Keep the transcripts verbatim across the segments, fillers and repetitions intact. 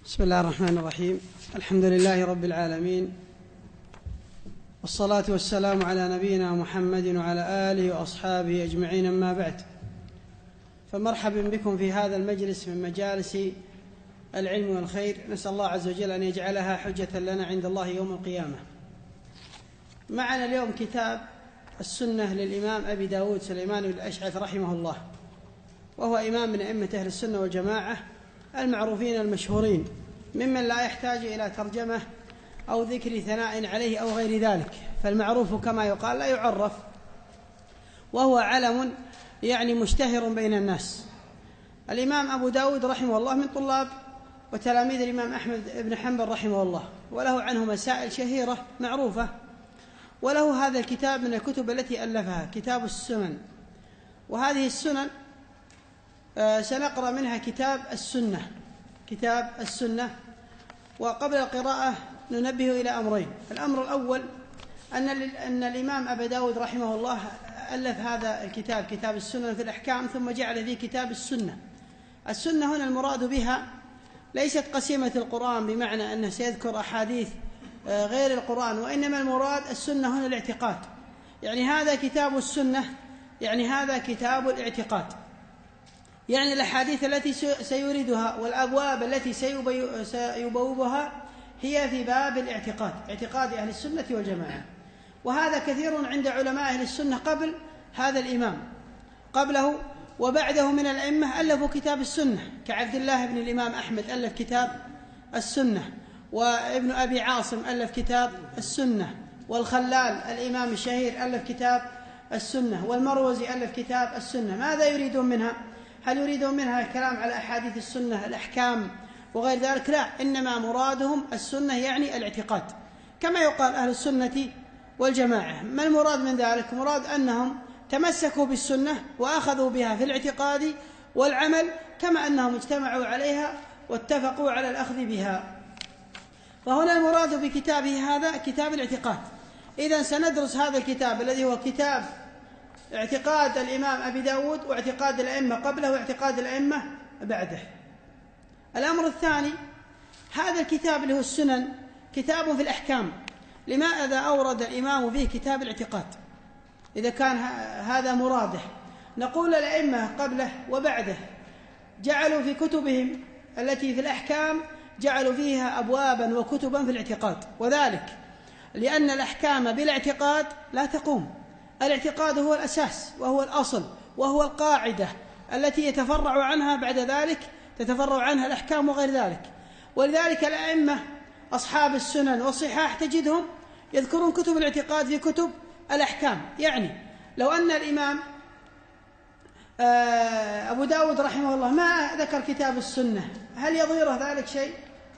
بسم الله الرحمن الرحيم. الحمد لله رب العالمين، والصلاة والسلام على نبينا محمد وعلى آله وأصحابه أجمعين، أما بعد، فمرحبا بكم في هذا المجلس من مجالس العلم والخير. نسأل الله عز وجل أن يجعلها حجة لنا عند الله يوم القيامة. معنا اليوم كتاب السنة للإمام أبي داود سليمان بن الأشعث رحمه الله، وهو إمام من أئمة أهل السنة والجماعة المعروفين المشهورين، ممن لا يحتاج إلى ترجمة أو ذكر ثناء عليه أو غير ذلك، فالمعروف كما يقال لا يعرف، وهو علم يعني مشتهر بين الناس. الإمام أبو داود رحمه الله من طلاب وتلاميذ الإمام أحمد بن حنبل رحمه الله، وله عنه مسائل شهيرة معروفة، وله هذا الكتاب من الكتب التي ألفها، كتاب السنن. وهذه السنن آه سنقرأ منها كتاب السنة كتاب السنة وقبل القراءة ننبه إلى أمرين. الأمر الأول أن, أن الإمام أبا داود رحمه الله ألف هذا الكتاب كتاب السنة في الأحكام، ثم جعل فيه كتاب السنة. السنة هنا المراد بها ليست قسيمة القرآن بمعنى أنه سيذكر أحاديث غير القرآن، وإنما المراد السنة هنا الاعتقاد. يعني هذا كتاب السنة، يعني هذا كتاب الاعتقاد، يعني الأحاديث التي سيوردها والأبواب التي سيبوبها هي في باب الاعتقاد، اعتقاد أهل السنة والجماعة. وهذا كثير عند علماء أهل السنة قبل هذا الإمام، قبله وبعده من الأئمة ألفوا كتاب السنة، كعبد الله بن الإمام أحمد ألف كتاب السنة، وابن أبي عاصم ألف كتاب السنة، والخلال الإمام الشهير ألف كتاب السنة، والمروزي ألف كتاب السنة. ماذا يريدون منها؟ هل يريدون منها الكلام على أحاديث السنة الأحكام وغير ذلك؟ لا، إنما مرادهم السنة يعني الاعتقاد، كما يقال أهل السنة والجماعة. ما المراد من ذلك؟ مراد أنهم تمسكوا بالسنة وأخذوا بها في الاعتقاد والعمل، كما أنهم اجتمعوا عليها واتفقوا على الأخذ بها. فهنا المراد بكتابه هذا كتاب الاعتقاد. إذن سندرس هذا الكتاب الذي هو كتاب اعتقاد الإمام أبي داود، واعتقاد الأئمة قبله واعتقاد الأئمة بعده. الأمر الثاني، هذا الكتاب اللي هو السنن كتاب في الأحكام. لماذا أورد الإمام فيه كتاب الاعتقاد إذا كان هذا مراده؟ نقول الأئمة قبله وبعده جعلوا في كتبهم التي في الأحكام جعلوا فيها أبوابا وكتبا في الاعتقاد، وذلك لأن الأحكام بالاعتقاد لا تقوم. الاعتقاد هو الأساس وهو الأصل وهو القاعدة التي يتفرع عنها بعد ذلك تتفرع عنها الأحكام وغير ذلك. ولذلك الأئمة أصحاب السنن والصحاح تجدهم يذكرون كتب الاعتقاد في كتب الأحكام. يعني لو أن الإمام أبو داود رحمه الله ما ذكر كتاب السنة، هل يضره ذلك شيء؟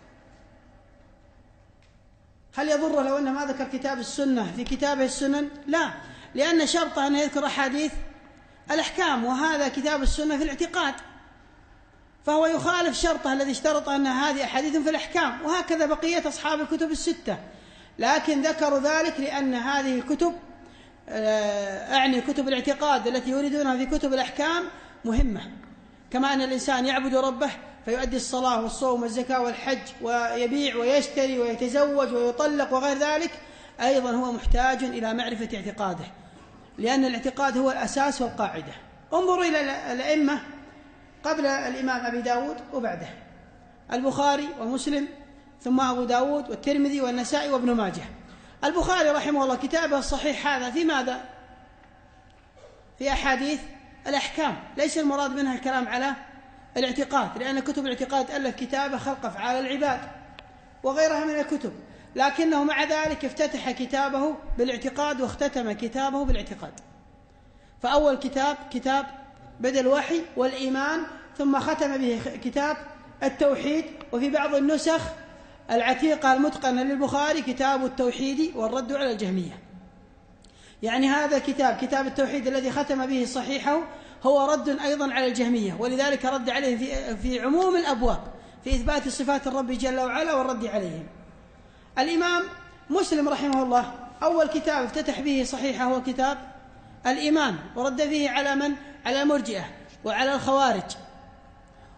هل يضره لو أنه ما ذكر كتاب السنة في كتابه السنن؟ لا، لأن شرطه أن يذكر أحاديث الأحكام، وهذا كتاب السنة في الاعتقاد، فهو يخالف شرطه الذي اشترط أن هذه أحاديث في الأحكام. وهكذا بقية أصحاب الكتب الستة، لكن ذكروا ذلك لأن هذه الكتب أعني كتب الاعتقاد التي يريدونها في كتب الأحكام مهمة، كما أن الإنسان يعبد ربه فيؤدي الصلاة والصوم والزكاة والحج ويبيع ويشتري ويتزوج ويطلق وغير ذلك، أيضا هو محتاج إلى معرفة اعتقاده، لأن الاعتقاد هو الأساس والقاعدة. انظروا إلى الأئمة قبل الإمام أبي داود وبعده: البخاري ومسلم، ثم أبو داود والترمذي والنسائي وابن ماجه. البخاري رحمه الله كتابه الصحيح هذا في ماذا؟ في أحاديث الأحكام، ليس المراد منها الكلام على الاعتقاد، لأن كتب الاعتقاد ألف كتابه خلق أفعال العباد وغيرها من الكتب، لكنه مع ذلك افتتح كتابه بالاعتقاد واختتم كتابه بالاعتقاد. فأول كتاب كتاب بدء الوحي والإيمان، ثم ختم به كتاب التوحيد، وفي بعض النسخ العتيقة المتقنة للبخاري كتاب التوحيد والرد على الجهمية. يعني هذا كتاب كتاب التوحيد الذي ختم به صحيحه هو رد أيضا على الجهمية، ولذلك رد عليهم في, في عموم الأبواب في إثبات صفات الرب جل وعلا والرد عليهم. الإمام مسلم رحمه الله أول كتاب افتتح به صحيحه هو كتاب الإيمان، ورد فيه على من؟ على المرجئة وعلى الخوارج.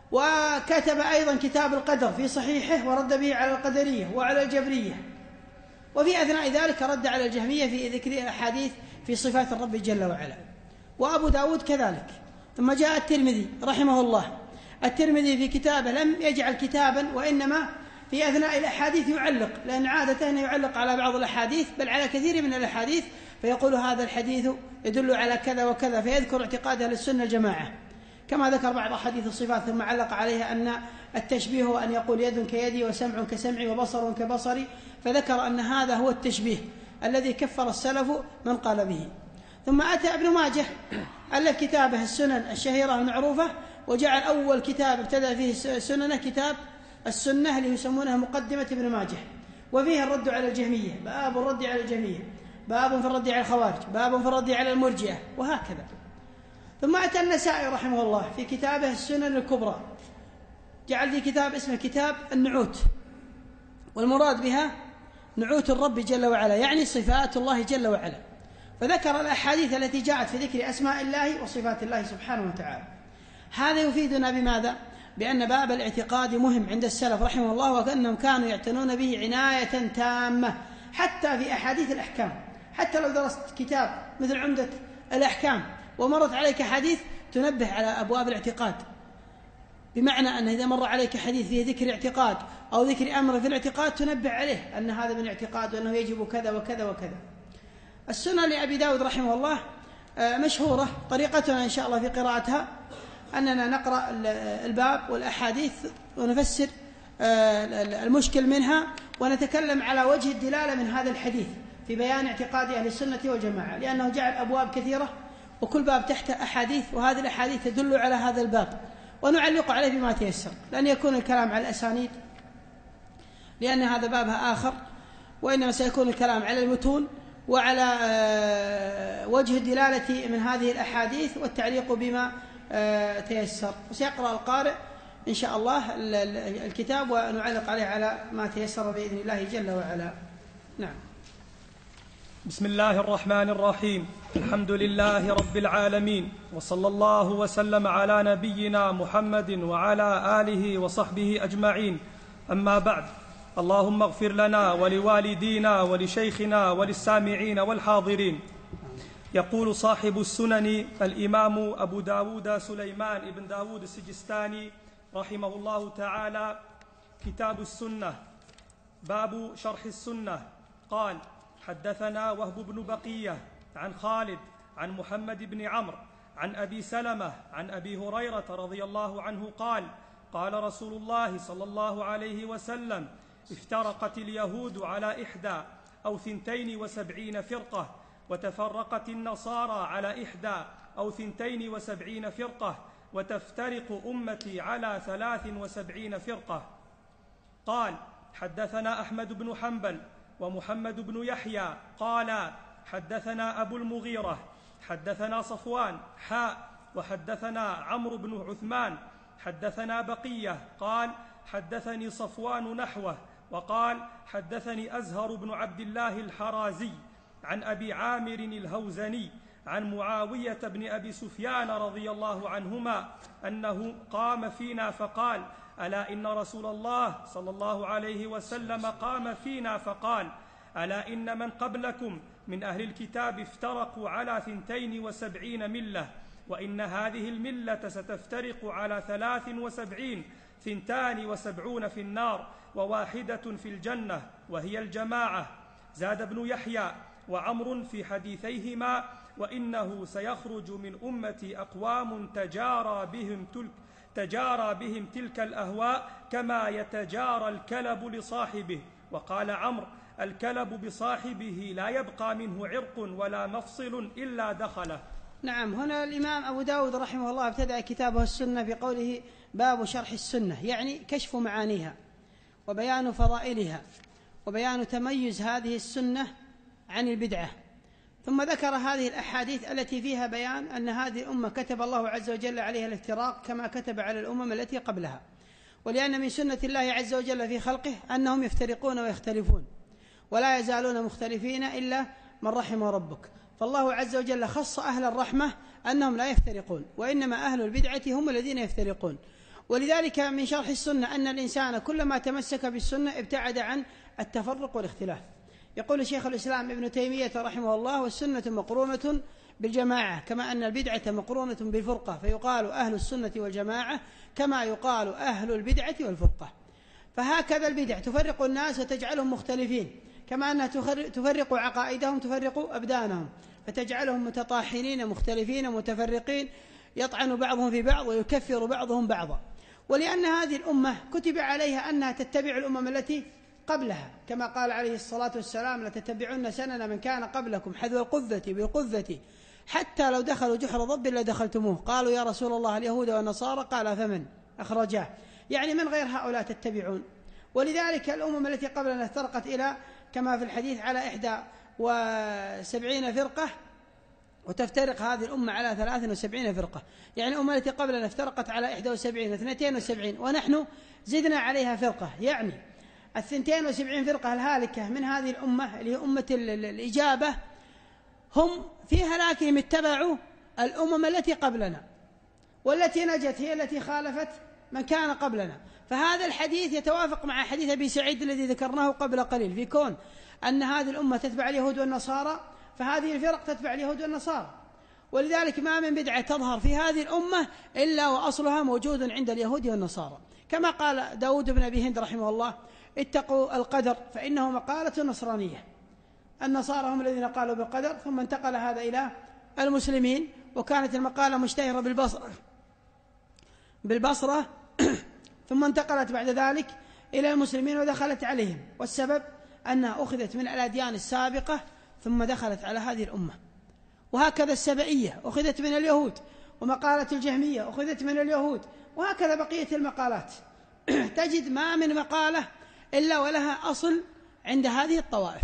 وكتب أيضا كتاب القدر في صحيحه ورد به على القدرية وعلى الجبرية، وفي أثناء ذلك رد على الجهمية في ذكر الأحاديث في صفات الرب جل وعلا، وأبو داود كذلك. ثم جاء الترمذي رحمه الله. الترمذي في كتابه لم يجعل كتابا، وإنما في أثناء الأحاديث يعلق، لأن عادة يعلق على بعض الأحاديث بل على كثير من الأحاديث، فيقول هذا الحديث يدل على كذا وكذا، فيذكر اعتقاد أهل السنة الجماعة، كما ذكر بعض أحاديث الصفات ثم علق عليها أن التشبيه هو أن يقول يد كيدي وسمع كسمعي وبصر كبصري، فذكر أن هذا هو التشبيه الذي كفر السلف من قال به. ثم أتى ابن ماجه ألف كتابه السنن الشهيرة المعروفة، وجعل أول كتاب ابتدأ فيه سننه كتاب السنة اللي يسمونها مقدمة ابن ماجه، وفيه الرد على الجهمية، باب الرد على الجهمية، باب في الرد على الخوارج، باب في الرد على المرجئة، وهكذا. ثم أتى النسائي رحمه الله في كتابه السنن الكبرى، جعل في كتاب اسمه كتاب النعوت، والمراد بها نعوت الرب جل وعلا، يعني صفات الله جل وعلا، فذكر الأحاديث التي جاءت في ذكر أسماء الله وصفات الله سبحانه وتعالى. هذا يفيدنا بماذا؟ بأن باب الاعتقاد مهم عند السلف رحمه الله، وكأنهم كانوا يعتنون به عناية تامة، حتى في أحاديث الأحكام. حتى لو درست كتاب مثل عمدة الأحكام ومرت عليك حديث تنبه على أبواب الاعتقاد، بمعنى أن إذا مر عليك حديث فيه ذكر اعتقاد أو ذكر أمر في الاعتقاد تنبه عليه أن هذا من اعتقاد وأنه يجب كذا وكذا وكذا. السنة لأبي داود رحمه الله مشهورة، طريقتنا إن شاء الله في قراءتها أننا نقرأ الباب والأحاديث ونفسر المشكل منها، ونتكلم على وجه الدلالة من هذا الحديث في بيان اعتقاد أهل السنة والجماعة، لأنه جعل أبواب كثيرة وكل باب تحت أحاديث، وهذه الأحاديث تدل على هذا الباب، ونعلق عليه بما تيسر، لأن يكون الكلام على الأسانيد لأن هذا بابها آخر، وإنما سيكون الكلام على المتون وعلى وجه الدلالة من هذه الأحاديث والتعليق بما تيسر. وسيقرأ القارئ إن شاء الله الكتاب ونعلق عليه على ما تيسر بإذن الله جل وعلا. نعم. بسم الله الرحمن الرحيم. الحمد لله رب العالمين، وصلى الله وسلم على نبينا محمد وعلى آله وصحبه أجمعين. أما بعد، اللهم اغفر لنا ولوالدينا ولشيخنا وللسامعين والحاضرين. يقول صاحب السنن الإمام أبو داود سليمان بن داود السجستاني رحمه الله تعالى: كتاب السنة، باب شرح السنة. قال: حدثنا وهب بن بقية عن خالد عن محمد بن عمرو عن أبي سلمة عن أبي هريرة رضي الله عنه قال: قال رسول الله صلى الله عليه وسلم: افترقت اليهود على إحدى أو ثنتين وسبعين فرقة، وتفرقت النصارى على إحدى أو ثنتين وسبعين فرقة، وتفترق أمتي على ثلاث وسبعين فرقة. قال: حدثنا أحمد بن حنبل ومحمد بن يحيى قال: حدثنا أبو المغيرة حدثنا صفوان حاء وحدثنا عمرو بن عثمان حدثنا بقية قال: حدثني صفوان نحوه، وقال: حدثني أزهر بن عبد الله الحرازي عن أبي عامر الهوزني عن معاوية بن أبي سفيان رضي الله عنهما أنه قام فينا فقال: ألا إن رسول الله صلى الله عليه وسلم قام فينا فقال: ألا إن من قبلكم من أهل الكتاب افترقوا على ثنتين وسبعين ملة، وإن هذه الملة ستفترق على ثلاث وسبعين، ثنتان وسبعون في النار وواحدة في الجنة وهي الجماعة. زاد ابن يحيى وعمر في حديثيهما: وإنه سيخرج من أمتي أقوام تجارى بهم تلك تجارى بهم تلك الأهواء كما يتجارى الكلب لصاحبه. وقال عمرو: الكلب بصاحبه لا يبقى منه عرق ولا مفصل إلا دخله. نعم. هنا الإمام أبو داود رحمه الله ابتدأ كتابه السنة بقوله: باب شرح السنة، يعني كشف معانيها وبيان فضائلها وبيان تميز هذه السنة عن البدعة. ثم ذكر هذه الأحاديث التي فيها بيان أن هذه الأمة كتب الله عز وجل عليها الافتراق كما كتب على الأمم التي قبلها، ولأن من سنة الله عز وجل في خلقه أنهم يفترقون ويختلفون، ولا يزالون مختلفين إلا من رحم ربك. فالله عز وجل خص أهل الرحمة أنهم لا يفترقون، وإنما أهل البدعة هم الذين يفترقون. ولذلك من شرح السنة أن الإنسان كلما تمسك بالسنة ابتعد عن التفرق والاختلاف. يقول شيخ الإسلام ابن تيمية رحمه الله: والسنة مقرونة بالجماعة كما أن البدعة مقرونة بالفرقة، فيقال أهل السنة والجماعة كما يقال أهل البدعة والفرقة. فهكذا البدع تفرق الناس وتجعلهم مختلفين، كما أنها تفرق عقائدهم تفرق أبدانهم، فتجعلهم متطاحنين مختلفين متفرقين، يطعن بعضهم في بعض ويكفر بعضهم بعضا. ولأن هذه الأمة كتب عليها أنها تتبع الأمم التي قبلها، كما قال عليه الصلاة والسلام: لتتبعن سنن من كان قبلكم حذو القذة بالقذة حتى لو دخلوا جحر ضب لدخلتموه. قالوا: يا رسول الله اليهود والنصارى؟ قال: فمن؟ أخرجاه، يعني من غير هؤلاء تتبعون. ولذلك الأمم التي قبلنا افترقت إلى كما في الحديث على إحدى وسبعين فرقة، وتفترق هذه الأمة على ثلاث وسبعين فرقة. يعني الأمة التي قبلنا افترقت على إحدى وسبعين واثنتين وسبعين، ونحن زدنا عليها فرقة. يعني الثنتين وسبعين فرقة الهالكة من هذه الأمة اللي هي أمة الإجابة هم في هلاكهم اتبعوا الأمم التي قبلنا، والتي نجت هي التي خالفت من كان قبلنا. فهذا الحديث يتوافق مع حديث أبي سعيد الذي ذكرناه قبل قليل، في كون أن هذه الأمة تتبع اليهود والنصارى، فهذه الفرق تتبع اليهود والنصارى. ولذلك ما من بدعة تظهر في هذه الأمة إلا وأصلها موجود عند اليهود والنصارى، كما قال داود بن أبي هند رحمه الله: اتقوا القدر فإنه مقالة نصرانية. النصارى هم الذين قالوا بالقدر، ثم انتقل هذا إلى المسلمين، وكانت المقالة مشتهرة بالبصرة بالبصرة ثم انتقلت بعد ذلك إلى المسلمين ودخلت عليهم، والسبب أنها أخذت من الأديان السابقة ثم دخلت على هذه الأمة. وهكذا السبئية أخذت من اليهود، ومقالة الجهمية أخذت من اليهود، وهكذا بقية المقالات. تجد ما من مقالة إلا ولها أصل عند هذه الطوائف.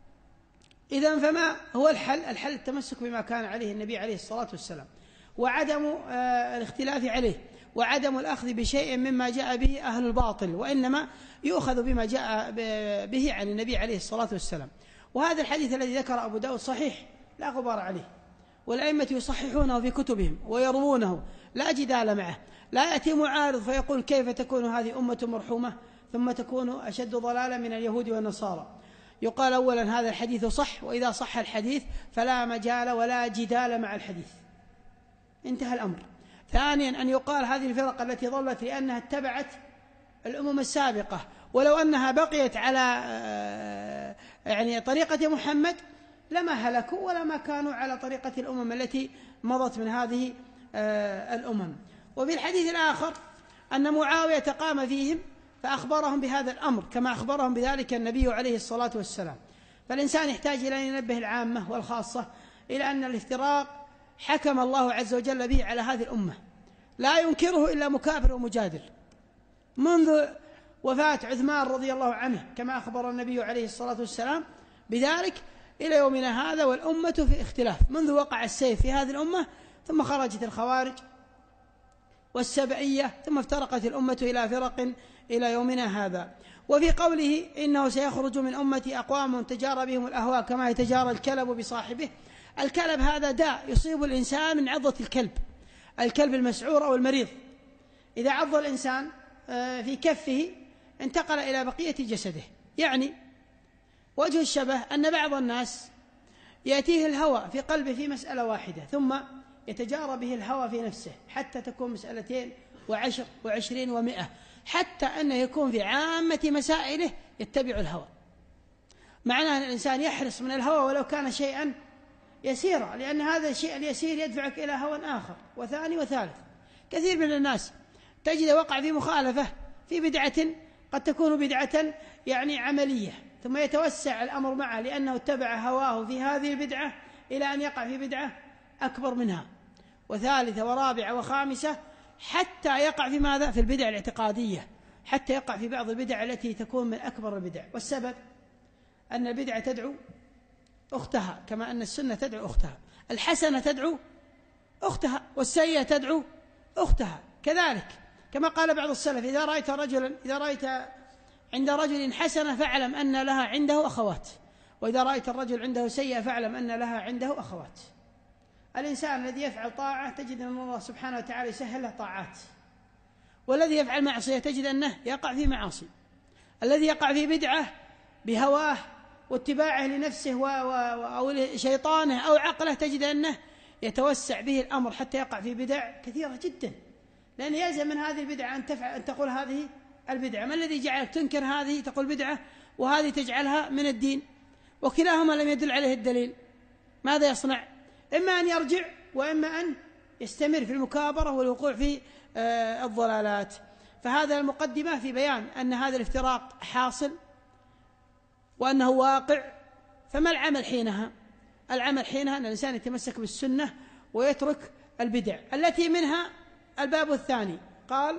إذن فما هو الحل؟ الحل التمسك بما كان عليه النبي عليه الصلاة والسلام، وعدم الاختلاف عليه، وعدم الأخذ بشيء مما جاء به أهل الباطل، وإنما يؤخذ بما جاء به عن النبي عليه الصلاة والسلام. وهذا الحديث الذي ذكر أبو داود صحيح لا غبار عليه، والأئمة يصححونه في كتبهم ويروونه لا جدال معه. لا يأتي معارض فيقول: كيف تكون هذه أمة مرحومة ثم تكون أشد ضلالا من اليهود والنصارى؟ يقال أولا هذا الحديث صح، وإذا صح الحديث فلا مجال ولا جدال مع الحديث، انتهى الأمر. ثانيا أن يقال هذه الفرق التي ضلت لأنها اتبعت الأمم السابقة، ولو أنها بقيت على يعني طريقة محمد لما هلكوا ولما كانوا على طريقة الأمم التي مضت من هذه الأمم. وفي الحديث الآخر أن معاوية قام فيهم فأخبرهم بهذا الأمر كما أخبرهم بذلك النبي عليه الصلاة والسلام. فالإنسان يحتاج إلى أن ينبه العامة والخاصة إلى أن الافتراق حكم الله عز وجل به على هذه الأمة، لا ينكره إلا مكابر ومجادل، منذ وفاة عثمان رضي الله عنه كما أخبر النبي عليه الصلاة والسلام بذلك إلى يومنا هذا، والأمة في اختلاف منذ وقع السيف في هذه الأمة، ثم خرجت الخوارج والسبعية، ثم افترقت الأمة إلى فرق إلى يومنا هذا. وفي قوله: إنه سيخرج من أمتي أقوام تجارى بهم الأهواء كما يتجارى الكلب بصاحبه. الكلب هذا داء يصيب الإنسان من عضة الكلب، الكلب المسعور أو المريض. إذا عض الإنسان في كفه انتقل إلى بقية جسده. يعني وجه الشبه أن بعض الناس يأتيه الهوى في قلبه في مسألة واحدة، ثم يتجارى به الهوى في نفسه حتى تكون مسألتين وعشر وعشرين ومئة، حتى أنه يكون في عامة مسائله يتبع الهوى. معناه أن الإنسان يحرص من الهوى ولو كان شيئا يسيرا، لأن هذا الشيء اليسير يدفعك إلى هوى آخر وثاني وثالث. كثير من الناس تجد وقع في مخالفة في بدعة قد تكون بدعة يعني عملية، ثم يتوسع الأمر معه لأنه اتبع هواه في هذه البدعة إلى أن يقع في بدعة أكبر منها وثالثة ورابعة وخامسة، حتى يقع في ماذا؟ في البدع الاعتقادية، حتى يقع في بعض البدع التي تكون من أكبر البدع. والسبب أن البدعة تدعو أختها كما أن السنة تدعو أختها، الحسنة تدعو أختها، والسيئة تدعو أختها كذلك. كما قال بعض السلف: إذا رأيت رجلا إذا رأيت عند رجل حسنة فاعلم أن لها عنده أخوات، وإذا رأيت الرجل عنده سيئة فاعلم أن لها عنده أخوات. الإنسان الذي يفعل طاعة تجد أن الله سبحانه وتعالى يسهل له طاعات، والذي يفعل معصية تجد أنه يقع في معاصي. الذي يقع في بدعة بهواه واتباعه لنفسه و... و... أو شيطانه أو عقله تجد أنه يتوسع به الأمر حتى يقع في بدع كثيرة جدا، لأن يلزم من هذه البدعة أن, تفعل أن تقول هذه البدعة. ما الذي جعلك تنكر هذه تقول بدعة وهذه تجعلها من الدين؟ وكلاهما لم يدل عليه الدليل. ماذا يصنع؟ إما أن يرجع وإما أن يستمر في المكابرة والوقوع في آه الضلالات. فهذا المقدمة في بيان أن هذا الافتراق حاصل وأنه واقع. فما العمل حينها؟ العمل حينها أن الإنسان يتمسك بالسنة ويترك البدع التي منها الباب الثاني. قال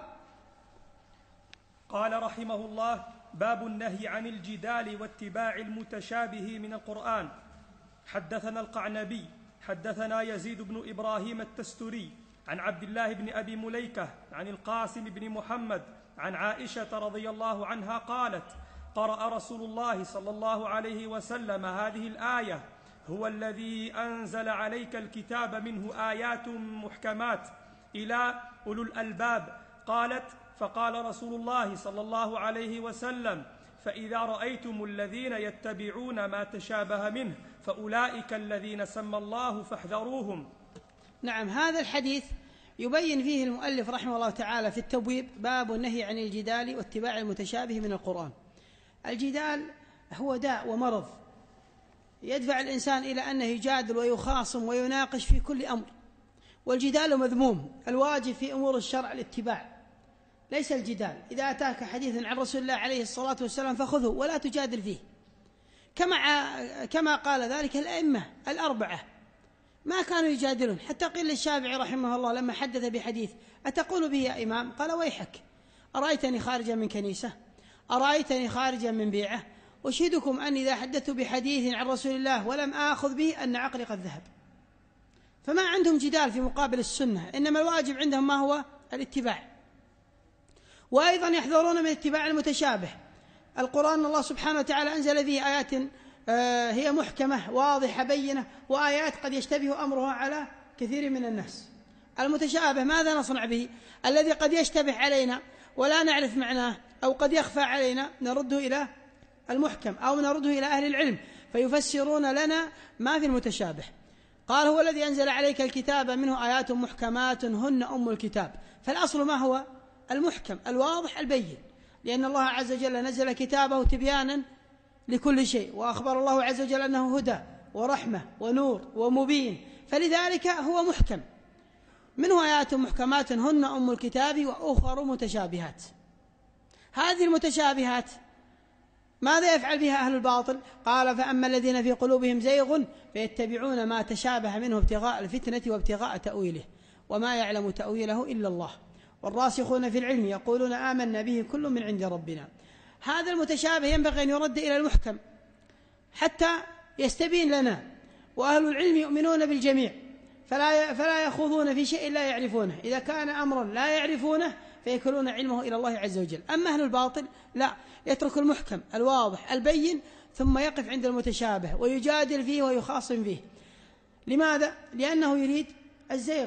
قال رحمه الله: باب النهي عن الجدال واتباع المتشابه من القرآن. حدثنا القعنبي حدثنا يزيد بن إبراهيم التستري عن عبد الله بن أبي مليكة عن القاسم بن محمد عن عائشة رضي الله عنها قالت: قرأ رسول الله صلى الله عليه وسلم هذه الآية: هو الذي أنزل عليك الكتاب منه آيات محكمات إلى أولو الألباب. قالت: فقال رسول الله صلى الله عليه وسلم: فإذا رأيتم الذين يتبعون ما تشابه منه فأولئك الذين سمى الله فاحذروهم. نعم، هذا الحديث يبين فيه المؤلف رحمه الله تعالى في التبويب باب النهي عن الجدال واتباع المتشابه من القرآن. الجدال هو داء ومرض يدفع الإنسان إلى أنه يجادل ويخاصم ويناقش في كل أمر، والجدال مذموم. الواجب في أمور الشرع الاتباع ليس الجدال. إذا أتاك حديث عن رسول الله عليه الصلاة والسلام فخذه ولا تجادل فيه، كما كما قال ذلك الأئمة الأربعة ما كانوا يجادلون. حتى قيل للشافعي رحمه الله لما حدث بحديث: أتقول به يا إمام؟ قال: ويحك، أرأيتني خارجا من كنيسة؟ أرأيتني خارجا من بيعة؟ أشهدكم أني إذا حدثت بحديث عن رسول الله ولم آخذ به أن عقلي قد ذهب. فما عندهم جدال في مقابل السنة، إنما الواجب عندهم ما هو الاتباع. وأيضا يحذرون من اتباع المتشابه. القرآن الله سبحانه وتعالى أنزل فيه آيات هي محكمة واضحة بينة، وآيات قد يشتبه أمرها على كثير من الناس. المتشابه ماذا نصنع به؟ الذي قد يشتبه علينا ولا نعرف معناه أو قد يخفى علينا نرده إلى المحكم أو نرده إلى أهل العلم فيفسرون لنا ما في المتشابه. قال: هو الذي أنزل عليك الكتاب منه آيات محكمات هن أم الكتاب. فالأصل ما هو؟ المحكم الواضح البين، لأن الله عز وجل نزل كتابه تبيانا لكل شيء، وأخبر الله عز وجل أنه هدى ورحمة ونور ومبين، فلذلك هو محكم. منه آيات محكمات هن أم الكتاب وأخر متشابهات. هذه المتشابهات ماذا يفعل بها أهل الباطل؟ قال: فأما الذين في قلوبهم زيغ فيتبعون ما تشابه منه ابتغاء الفتنة وابتغاء تأويله وما يعلم تأويله إلا الله والراسخون في العلم يقولون آمنا به كل من عند ربنا. هذا المتشابه ينبغي أن يرد إلى المحكم حتى يستبين لنا، وأهل العلم يؤمنون بالجميع فلا فلا يخوضون في شيء لا يعرفونه. إذا كان أمرا لا يعرفونه فيكلون علمه إلى الله عز وجل. أما أهل الباطل لا، يترك المحكم الواضح البين ثم يقف عند المتشابه ويجادل فيه ويخاصم فيه. لماذا؟ لأنه يريد الزيغ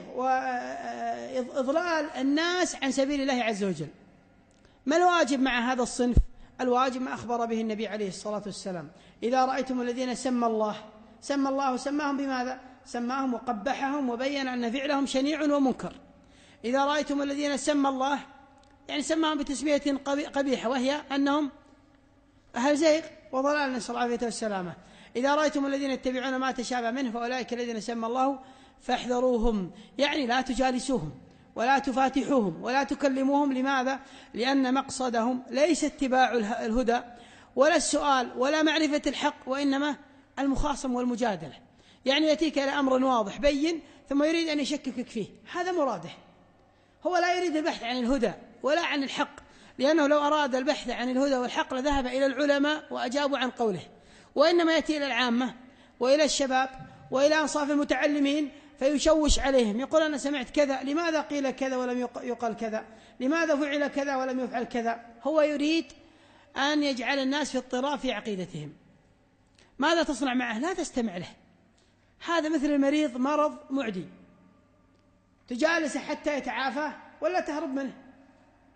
وإضلال الناس عن سبيل الله عز وجل. ما الواجب مع هذا الصنف؟ الواجب ما أخبر به النبي عليه الصلاة والسلام: إذا رأيتم الذين سمى الله سمى الله سماهم بماذا؟ سماهم وقبحهم وبين أن فعلهم شنيع ومنكر. إذا رأيتم الذين سمى الله يعني سماهم بتسمية قبيحة وهي أنهم أهل زيغ وضلال، نسأل الله العافية والسلامة. إذا رأيتم الذين يتبعون ما تشابه منه فأولئك الذين سمى الله فاحذروهم، يعني لا تجالسوهم ولا تفاتحوهم ولا تكلموهم. لماذا؟ لأن مقصدهم ليس اتباع الهدى ولا السؤال ولا معرفة الحق، وإنما المخاصم والمجادلة. يعني يأتيك إلى أمر واضح بين ثم يريد أن يشككك فيه، هذا مراده. هو لا يريد البحث عن الهدى ولا عن الحق، لأنه لو أراد البحث عن الهدى والحق لذهب إلى العلماء وأجابوا عن قوله، وإنما يأتي إلى العامة وإلى الشباب وإلى أنصاف المتعلمين فيشوش عليهم، يقول: أنا سمعت كذا، لماذا قيل كذا ولم يقل كذا؟ لماذا فعل كذا ولم يفعل كذا؟ هو يريد أن يجعل الناس في اضطراب في عقيدتهم. ماذا تصنع معه؟ لا تستمع له. هذا مثل المريض مرض معدي، تجالسه حتى يتعافى ولا تهرب منه؟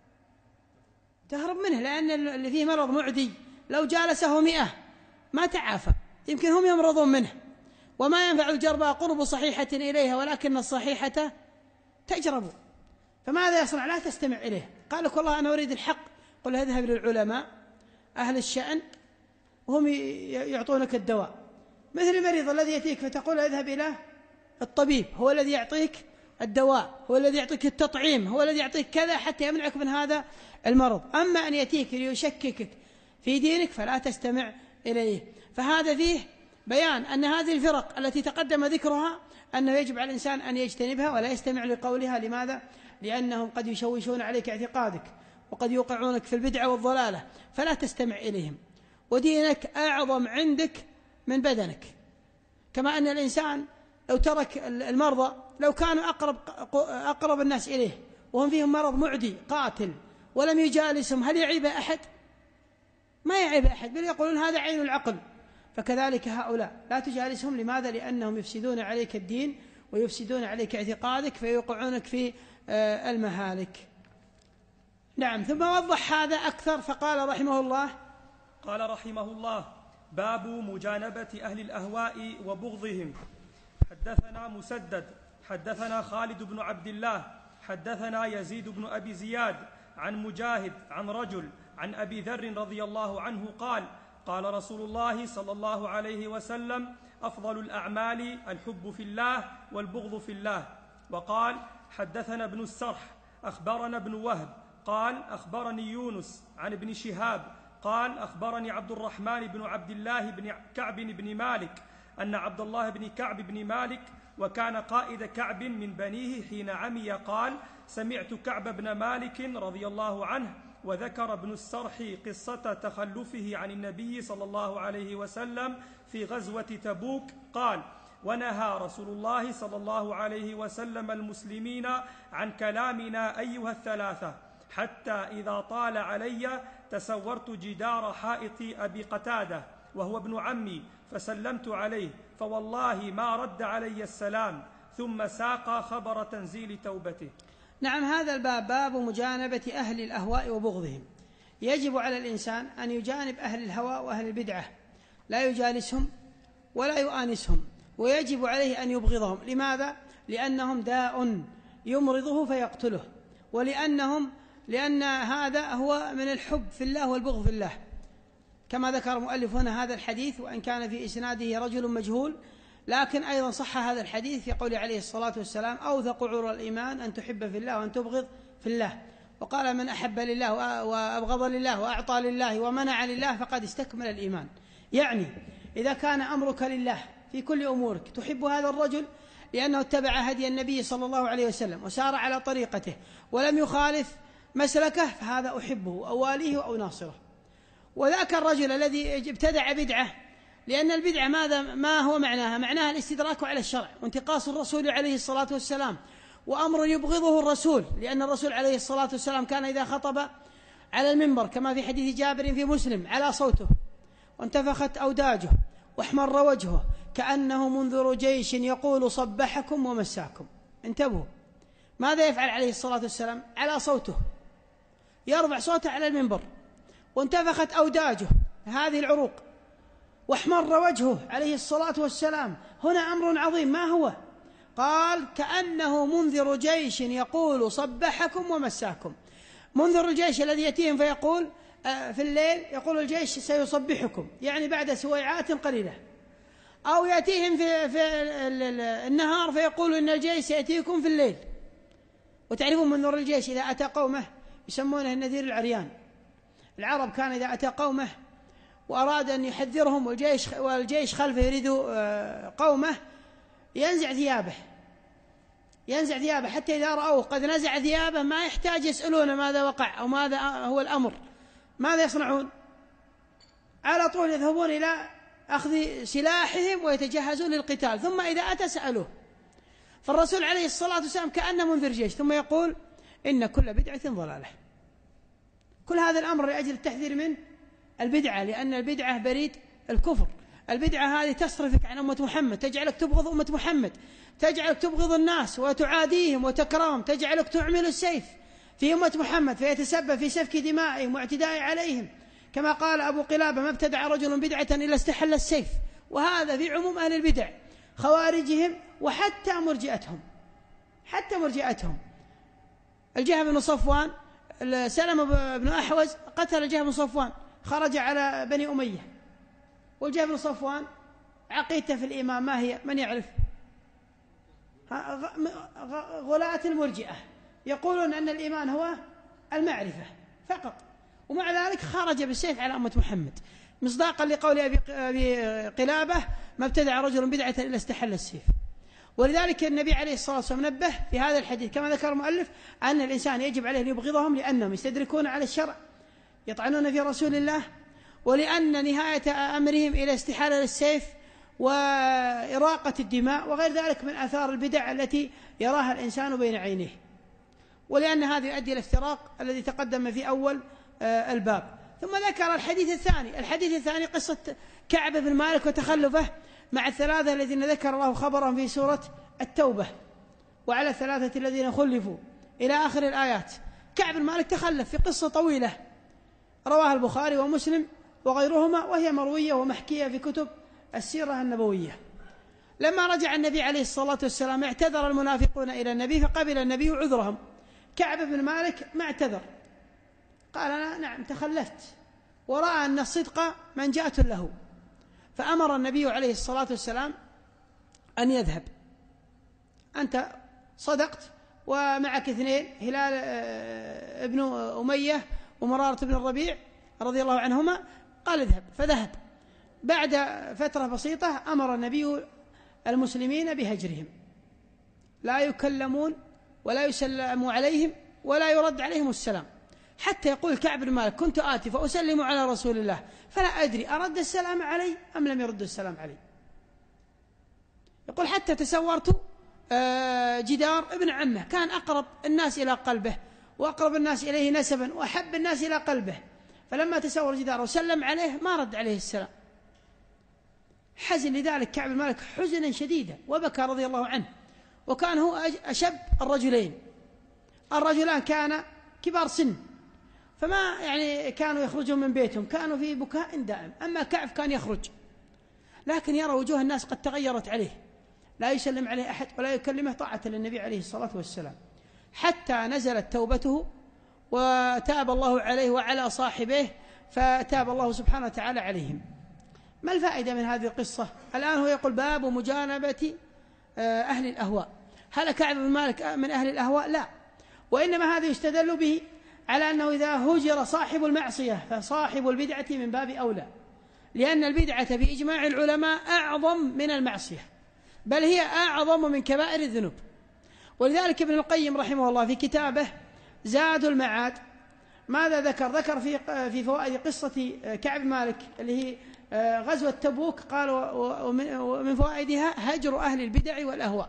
تهرب منه، لأن اللي فيه مرض معدي لو جالسه مئة ما تعافى، يمكن هم يمرضون منه. وما ينفع الجربى قرب صحيحة إليها ولكن الصحيحة تجرب. فماذا يصنع؟ لا تستمع إليه. قال لك والله أنا أريد الحق، قل اذهب للعلماء أهل الشأن وهم يعطونك الدواء. مثل المريض الذي يأتيك فتقول اذهب إلى الطبيب، هو الذي يعطيك الدواء، هو الذي يعطيك التطعيم، هو الذي يعطيك كذا حتى يمنعك من هذا المرض. أما أن يأتيك ليشككك في دينك فلا تستمع إليه. فهذا فيه بيان أن هذه الفرق التي تقدم ذكرها أنه يجب على الإنسان أن يجتنبها ولا يستمع لقولها. لماذا؟ لأنهم قد يشوشون عليك اعتقادك وقد يوقعونك في البدعة والضلالة، فلا تستمع إليهم. ودينك أعظم عندك من بدنك. كما أن الإنسان لو ترك المرضى، لو كانوا أقرب, أقرب الناس إليه وهم فيهم مرض معدي قاتل ولم يجالسهم، هل يعيب أحد؟ ما يعيب أحد، بل يقولون هذا عين العقل. فكذلك هؤلاء لا تجالسهم. لماذا؟ لأنهم يفسدون عليك الدين ويفسدون عليك اعتقادك فيوقعونك في المهالك. نعم. ثم وضح هذا أكثر فقال رحمه الله قال رحمه الله: باب مجانبة أهل الأهواء وبغضهم. حدثنا مسدد حدثنا خالد بن عبد الله حدثنا يزيد بن أبي زياد عن مجاهد عن رجل عن أبي ذر رضي الله عنه قال: قال رسول الله صلى الله عليه وسلم: أفضل الأعمال الحب في الله والبغض في الله. وقال: حدثنا ابن السرح أخبرنا ابن وهب قال: أخبرني يونس عن ابن شهاب قال: أخبرني عبد الرحمن بن عبد الله بن كعب بن مالك أن عبد الله بن كعب بن مالك وكان قائد كعب من بنيه حين عمي قال: سمعت كعب بن مالك رضي الله عنه. وذكر ابن السرح قصة تخلفه عن النبي صلى الله عليه وسلم في غزوة تبوك قال: ونهى رسول الله صلى الله عليه وسلم المسلمين عن كلامنا أيها الثلاثة، حتى إذا طال علي تسورت جدار حائط أبي قتادة وهو ابن عمي فسلمت عليه فوالله ما رد علي السلام، ثم ساق خبر تنزيل توبته. نعم. هذا الباب باب مجانبة أهل الأهواء وبغضهم. يجب على الإنسان أن يجانب أهل الهواء وأهل البدعة، لا يجالسهم ولا يؤانسهم، ويجب عليه أن يبغضهم. لماذا؟ لأنهم داء يمرضه فيقتله، ولأنهم لأن هذا هو من الحب في الله والبغض في الله، كما ذكر المؤلف هنا هذا الحديث، وإن كان في إسناده رجل مجهول، لكن أيضا صح هذا الحديث في قول عليه الصلاة والسلام: أوثق عرى الإيمان أن تحب في الله وأن تبغض في الله. وقال: من أحب لله وأبغض لله وأعطى لله ومنع لله فقد استكمل الإيمان. يعني إذا كان أمرك لله في كل أمورك، تحب هذا الرجل لأنه اتبع هدي النبي صلى الله عليه وسلم وسار على طريقته ولم يخالف مسلكه، فهذا أحبه أو واليه أو ناصره. وذاك الرجل الذي ابتدع بدعة، لأن البدعة ماذا ما هو معناها؟ معناها الاستدراك على الشرع وانتقاص الرسول عليه الصلاة والسلام، وأمر يبغضه الرسول، لأن الرسول عليه الصلاة والسلام كان إذا خطب على المنبر كما في حديث جابر في مسلم على صوته وانتفخت أوداجه واحمر وجهه كأنه منذر جيش يقول صبحكم ومساكم. انتبهوا، ماذا يفعل عليه الصلاة والسلام؟ على صوته يرفع صوته على المنبر وانتفخت أوداجه هذه العروق واحمر وجهه عليه الصلاة والسلام. هنا أمر عظيم، ما هو؟ قال: كأنه منذر جيش يقول صبحكم ومساكم. منذر الجيش الذي يأتيهم فيقول في الليل، يقول الجيش سيصبحكم، يعني بعد سويعات قليلة، أو يأتيهم في, في النهار فيقول إن الجيش سيأتيكم في الليل. وتعرفون منذر الجيش إذا أتى قومه يسمونه النذير العريان. العرب كان إذا أتى قومه وأراد أن يحذرهم والجيش, والجيش خلفه يريد قومه، ينزع ثيابه ينزع ثيابه حتى إذا رأوه قد نزع ثيابه ما يحتاج يسألون ماذا وقع أو ماذا هو الأمر. ماذا يصنعون؟ على طول يذهبون إلى أخذ سلاحهم ويتجهزون للقتال، ثم إذا أتى سألوه. فالرسول عليه الصلاة والسلام كأنه منذر جيش، ثم يقول: إن كل بدعة ضلالة. كل هذا الأمر لأجل التحذير من البدعة، لأن البدعة بريد الكفر. البدعة هذه تصرفك عن أمة محمد، تجعلك تبغض أمة محمد، تجعلك تبغض الناس وتعاديهم وتكرههم، تجعلك تعمل السيف في أمة محمد فيتسبب في سفك دمائهم واعتداء عليهم، كما قال أبو قلابة: ما ابتدع رجل بدعة إلا استحل السيف. وهذا في عموم أهل البدع، خوارجهم وحتى مرجئتهم، حتى مرجئتهم. الجهم بن صفوان، سلم بن أحوز قتل الجهم بن صفوان، خرج على بني أمية. والجهم بن صفوان عقيدته في الإيمان ما هي؟ من يعرف؟ غلاة المرجئة يقولون أن الإيمان هو المعرفة فقط، ومع ذلك خرج بالسيف على أمة محمد، مصداقا لقول أبي قلابة: ما ابتدع رجل بدعة إلا استحل السيف. ولذلك النبي عليه الصلاة والسلام نبه في هذا الحديث كما ذكر المؤلف أن الإنسان يجب عليه أن يبغضهم لأنهم يستدركون على الشرع، يطعنون في رسول الله، ولأن نهاية أمرهم إلى استحالة السيف وإراقة الدماء وغير ذلك من آثار البدع التي يراها الإنسان بين عينيه، ولأن هذا يؤدي إلى الافتراق الذي تقدم في أول الباب. ثم ذكر الحديث الثاني. الحديث الثاني قصة كعب بن مالك وتخلفه مع الثلاثة الذين ذكر الله خبرهم في سورة التوبة: وعلى الثلاثة الذين خلفوا إلى آخر الآيات. كعب بن مالك تخلف في قصة طويلة رواها البخاري ومسلم وغيرهما، وهي مروية ومحكية في كتب السيرة النبوية. لما رجع النبي عليه الصلاة والسلام اعتذر المنافقون إلى النبي فقبل النبي عذرهم. كعب بن مالك ما اعتذر، قال: أنا نعم تخلفت، ورأى أن الصدق منجاة له، فأمر النبي عليه الصلاة والسلام أن يذهب. أنت صدقت ومعك اثنين، هلال ابن أمية ومرارة بن الربيع رضي الله عنهما، قال: اذهب. فذهب. بعد فترة بسيطة أمر النبي المسلمين بهجرهم، لا يكلمون ولا يسلم عليهم ولا يرد عليهم السلام، حتى يقول كعب بن مالك: كنت آتي فأسلم على رسول الله فلا أدري أرد السلام علي أم لم يرد السلام علي. يقول: حتى تسورت جدار ابن عمه، كان أقرب الناس إلى قلبه وأقرب الناس إليه نسبا وأحب الناس إلى قلبه، فلما تسور جداره وسلم عليه ما رد عليه السلام. حزن لذلك كعب بن مالك حزنا شديدا وبكى رضي الله عنه، وكان هو أشب الرجلين. الرجلان كان كبار سن، فما يعني كانوا يخرجون من بيتهم، كانوا في بكاء دائم. أما كعب كان يخرج، لكن يرى وجوه الناس قد تغيرت عليه، لا يسلم عليه أحد ولا يكلمه طاعة للنبي عليه الصلاة والسلام، حتى نزلت توبته وتاب الله عليه وعلى صاحبه، فتاب الله سبحانه وتعالى عليهم. ما الفائدة من هذه القصة؟ الآن هو يقول: باب مجانبة أهل الأهواء. هل كعب بن مالك من أهل الأهواء؟ لا، وإنما هذا يستدل به على أنه إذا هجر صاحب المعصية فصاحب البدعة من باب أولى، لأن البدعة بإجماع العلماء أعظم من المعصية، بل هي أعظم من كبائر الذنوب. ولذلك ابن القيم رحمه الله في كتابه زاد المعاد ماذا ذكر؟ ذكر في في فوائد قصة كعب مالك اللي هي غزوة تبوك، قال: ومن فوائدها هجر أهل البدع والأهواء،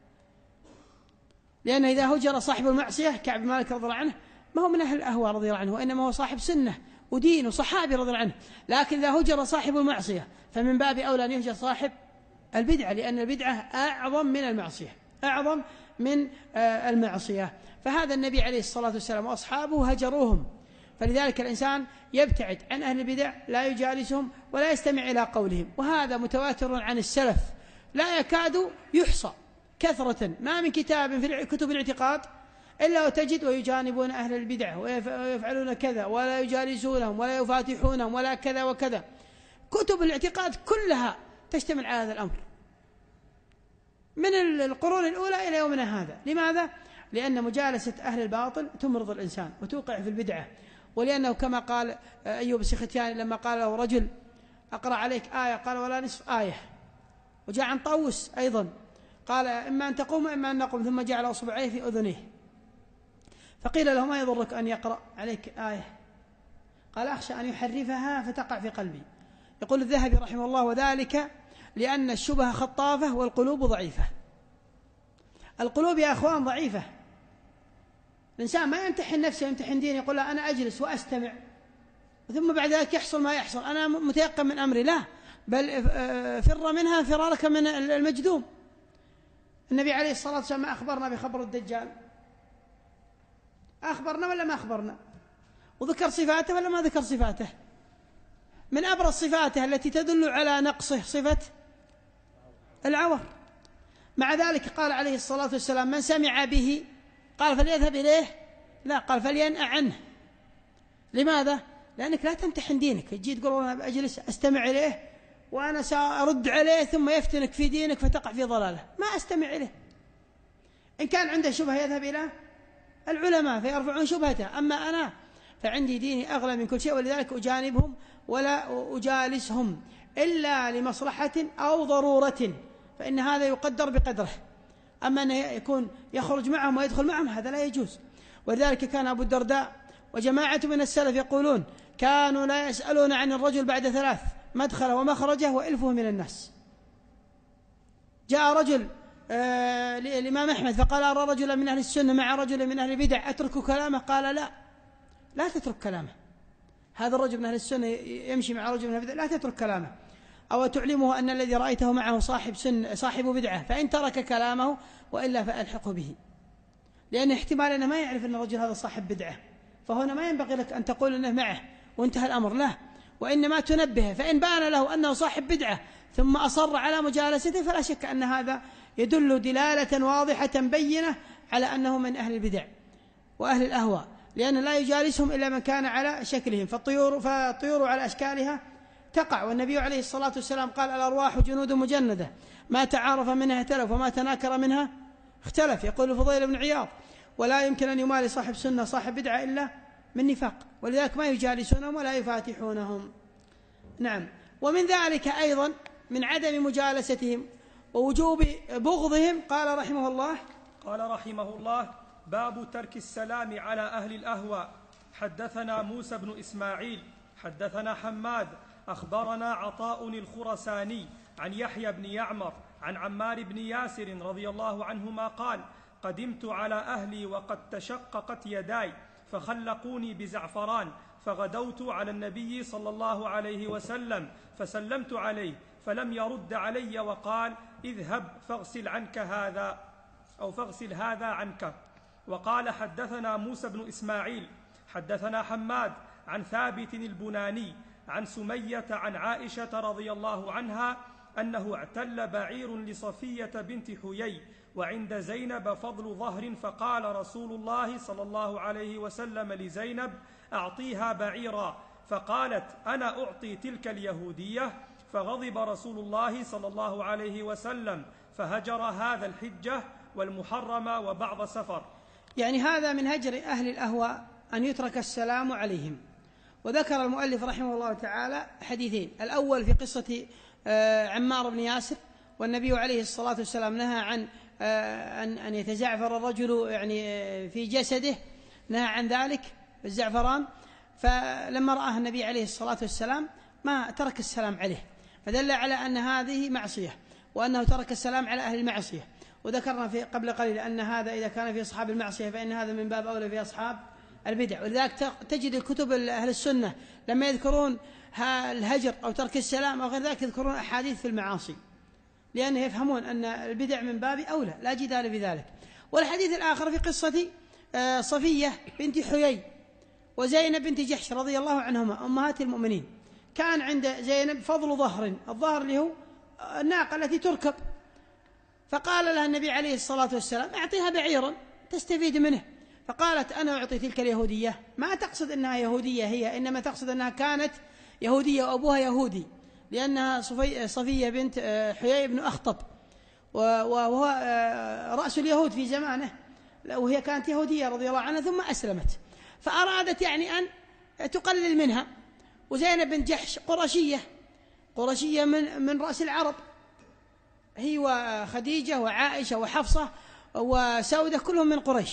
لأن إذا هجر صاحب المعصية كعب مالك رضي الله عنه ما هو من أهل الأهواء رضي الله عنه، وإنما هو صاحب سنة ودين وصحابي رضي الله عنه. لكن إذا هجر صاحب المعصية فمن باب أولى أن يهجر صاحب البدعة، لأن البدعة أعظم من المعصية، أعظم من المعصية. فهذا النبي عليه الصلاة والسلام وأصحابه هجروهم، فلذلك الإنسان يبتعد عن أهل البدع، لا يجالسهم ولا يستمع إلى قولهم. وهذا متواتر عن السلف لا يكاد يحصى كثرة، ما من كتاب في كتب الاعتقاد إلا وتجد ويجانبون أهل البدع ويفعلون كذا ولا يجالسونهم ولا يفاتحونهم ولا كذا وكذا. كتب الاعتقاد كلها تشتمل على هذا الأمر من القرون الأولى إلى يومنا هذا. لماذا؟ لأن مجالسة أهل الباطل تمرض الإنسان وتوقع في البدعة، ولأنه كما قال أيوب السختياني لما قال له رجل: أقرأ عليك آية، قال: ولا نصف آية. وجاء عن طاووس أيضا قال: إما أن تقوم إما أن نقوم، ثم جعل أصبعيه في أذنيه، فقيل له: ما يضرك أن يقرأ عليك آية؟ قال: أخشى أن يحرفها فتقع في قلبي. يقول الذهبي رحمه الله: وذلك لأن الشبه خطافة والقلوب ضعيفة. القلوب يا أخوان ضعيفة، الإنسان ما يمتحن نفسه يمتحن دين يقول: لا أنا أجلس وأستمع ثم بعد ذلك يحصل ما يحصل، أنا متيقن من أمري. لا، بل فر منها فرارك من المجذوم. النبي عليه الصلاة والسلام أخبرنا بخبر الدجال، أخبرنا ولا ما أخبرنا؟ وذكر صفاته ولا ما ذكر صفاته؟ من أبرز صفاته التي تدل على نقصه صفة العور. مع ذلك قال عليه الصلاة والسلام: من سمع به قال فليذهب إليه، لا، قال فلينأ عنه. لماذا؟ لأنك لا تمتحن دينك، تجي تقول أنا أجلس أستمع إليه وأنا سأرد عليه ثم يفتنك في دينك فتقع في ضلاله. ما أستمع إليه. إن كان عنده شبهة يذهب إلى العلماء فيرفعون شبهته، أما أنا فعندي ديني أغلى من كل شيء، ولذلك أجانبهم ولا أجالسهم إلا لمصلحة أو ضرورة، فإن هذا يقدر بقدره. أما أن يكون يخرج معهم ويدخل معهم هذا لا يجوز. ولذلك كان أبو الدرداء وجماعة من السلف يقولون: كانوا لا يسألون عن الرجل بعد ثلاث: مدخله ومخرجه وإلفه من الناس. جاء رجل آه للإمام أحمد فقال: أرى رجلا من أهل السنة مع رجل من أهل البدع أترك كلامه؟ قال: لا، لا تترك كلامه. هذا الرجل من أهل السنة يمشي مع رجل من أهل البدع، لا تترك كلامه. أو تعلمه أن الذي رأيته معه صاحب سن صاحب بدعة، فإن ترك كلامه وإلا فألحقه به، لأن احتمال أنه ما يعرف أن الرجل هذا صاحب بدعة، فهنا ما ينبغي لك أن تقول أنه معه وانتهى الأمر، لا، وإنما تنبهه. فإن بان له أنه صاحب بدعة ثم أصر على مجالسته فلا شك أن هذا يدل دلالة واضحة بينة على أنه من أهل البدع وأهل الأهواء، لأن لا يجالسهم إلا من كان على شكلهم، فالطيور, فالطيور على أشكالها تقع. والنبي عليه الصلاة والسلام قال: الأرواح جنود مجندة، ما تعارف منها ائتلف وما تناكر منها اختلف. يقول الفضيل بن عياض: ولا يمكن أن يمالي صاحب سنة صاحب بدعة إلا من نفاق، ولذلك ما يجالسونهم ولا يفاتحونهم. نعم. ومن ذلك أيضا من عدم مجالستهم ووجوب بغضهم قال رحمه الله قال رحمه الله: باب ترك السلام على أهل الأهواء. حدثنا موسى بن إسماعيل حدثنا حماد أخبرنا عطاء الخرساني عن يحيى بن يعمر عن عمار بن ياسر رضي الله عنهما قال: قدمت على أهلي وقد تشققت يداي فخلقوني بزعفران، فغدوت على النبي صلى الله عليه وسلم فسلمت عليه فلم يرد علي وقال: اذهب فاغسل عنك هذا أو فاغسل هذا عنك. وقال: حدثنا موسى بن إسماعيل حدثنا حماد عن ثابت البناني عن سمية عن عائشة رضي الله عنها أنه اعتل بعير لصفية بنت حيي وعند زينب فضل ظهر، فقال رسول الله صلى الله عليه وسلم لزينب: أعطيها بعيرا، فقالت: أنا أعطي تلك اليهودية، فغضب رسول الله صلى الله عليه وسلم فهجر هذا الحجة والمحرم وبعض سفر. يعني هذا من هجر أهل الأهواء أن يترك السلام عليهم. وذكر المؤلف رحمه الله تعالى حديثين: الأول في قصة عمار بن ياسر، والنبي عليه الصلاة والسلام نهى عن أن يتزعفر الرجل يعني في جسده، نهى عن ذلك الزعفران، فلما رآه النبي عليه الصلاة والسلام ما ترك السلام عليه، فدل على أن هذه معصية وأنه ترك السلام على أهل المعصية. وذكرنا في قبل قليل أن هذا إذا كان في أصحاب المعصية فإن هذا من باب أولى في أصحاب البدع. ولذلك تجد الكتب أهل السنة لما يذكرون الهجر أو ترك السلام أو غير ذلك يذكرون أحاديث في المعاصي، لأنه يفهمون أن البدع من باب أولى، لا جدال بذلك. والحديث الآخر في قصة صفية بنت حيي وزينب بنت جحش رضي الله عنهما أمهات المؤمنين. كان عند زينب فضل ظهر، الظهر اللي هو الناقة التي تركب، فقال لها النبي عليه الصلاة والسلام: أعطيها بعيرا تستفيد منه. فقالت: أنا أعطي تلك اليهودية. ما تقصد أنها يهودية هي، إنما تقصد أنها كانت يهودية وأبوها يهودي، لأنها صفية بنت حيي بن أخطب وهو رأس اليهود في زمانه، وهي كانت يهودية رضي الله عنها ثم أسلمت، فأرادت يعني أن تقلل منها. وزينب بن جحش قرشية قرشية من من رأس العرب، هي وخديجة وعائشة وحفصة وسودة كلهم من قريش.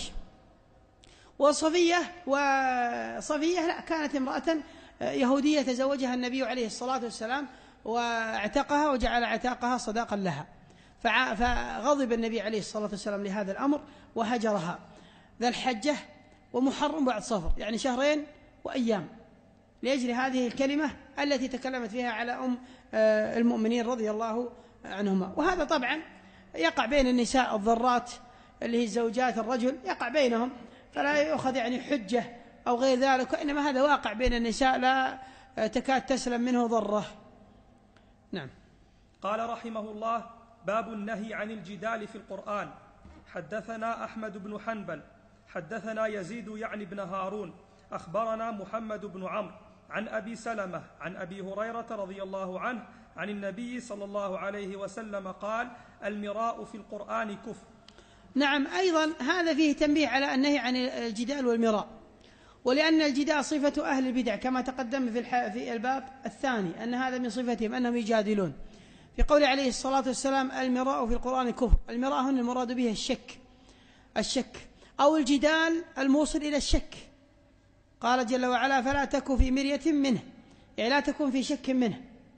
وصفية وصفية لا، كانت امرأة يهودية تزوجها النبي عليه الصلاة والسلام واعتقها وجعل عتاقها صداقا لها، فغضب النبي عليه الصلاة والسلام لهذا الأمر وهجرها ذا الحجة ومحرم بعد صفر، يعني شهرين وأيام، لأجل هذه الكلمة التي تكلمت فيها على أم المؤمنين رضي الله عنهما. وهذا طبعا يقع بين النساء الضرات اللي هي زوجات الرجل، يقع بينهم، فلا يؤخذ يعني حجة أو غير ذلك، وإنما هذا واقع بين النساء لا تكاد تسلم منه ضرة. نعم. قال رحمه الله: باب النهي عن الجدال في القرآن. حدثنا أحمد بن حنبل حدثنا يزيد يعني بن هارون أخبرنا محمد بن عمرو عن أبي سلمة عن أبي هريرة رضي الله عنه عن النبي صلى الله عليه وسلم قال: المراء في القرآن كفر. نعم، أيضا هذا فيه تنبيه على النهي عن الجدال والمراء، ولأن الجدال صفة أهل البدع كما تقدم في, في الباب الثاني أن هذا من صفتهم أنهم يجادلون. في قول عليه الصلاة والسلام: المراء في القرآن كفر. المراء هنا المراد به الشك الشك أو الجدال الموصل إلى الشك. قال جل وعلا: فلا تك في مرية منه، يعني لا تكون في شك منه.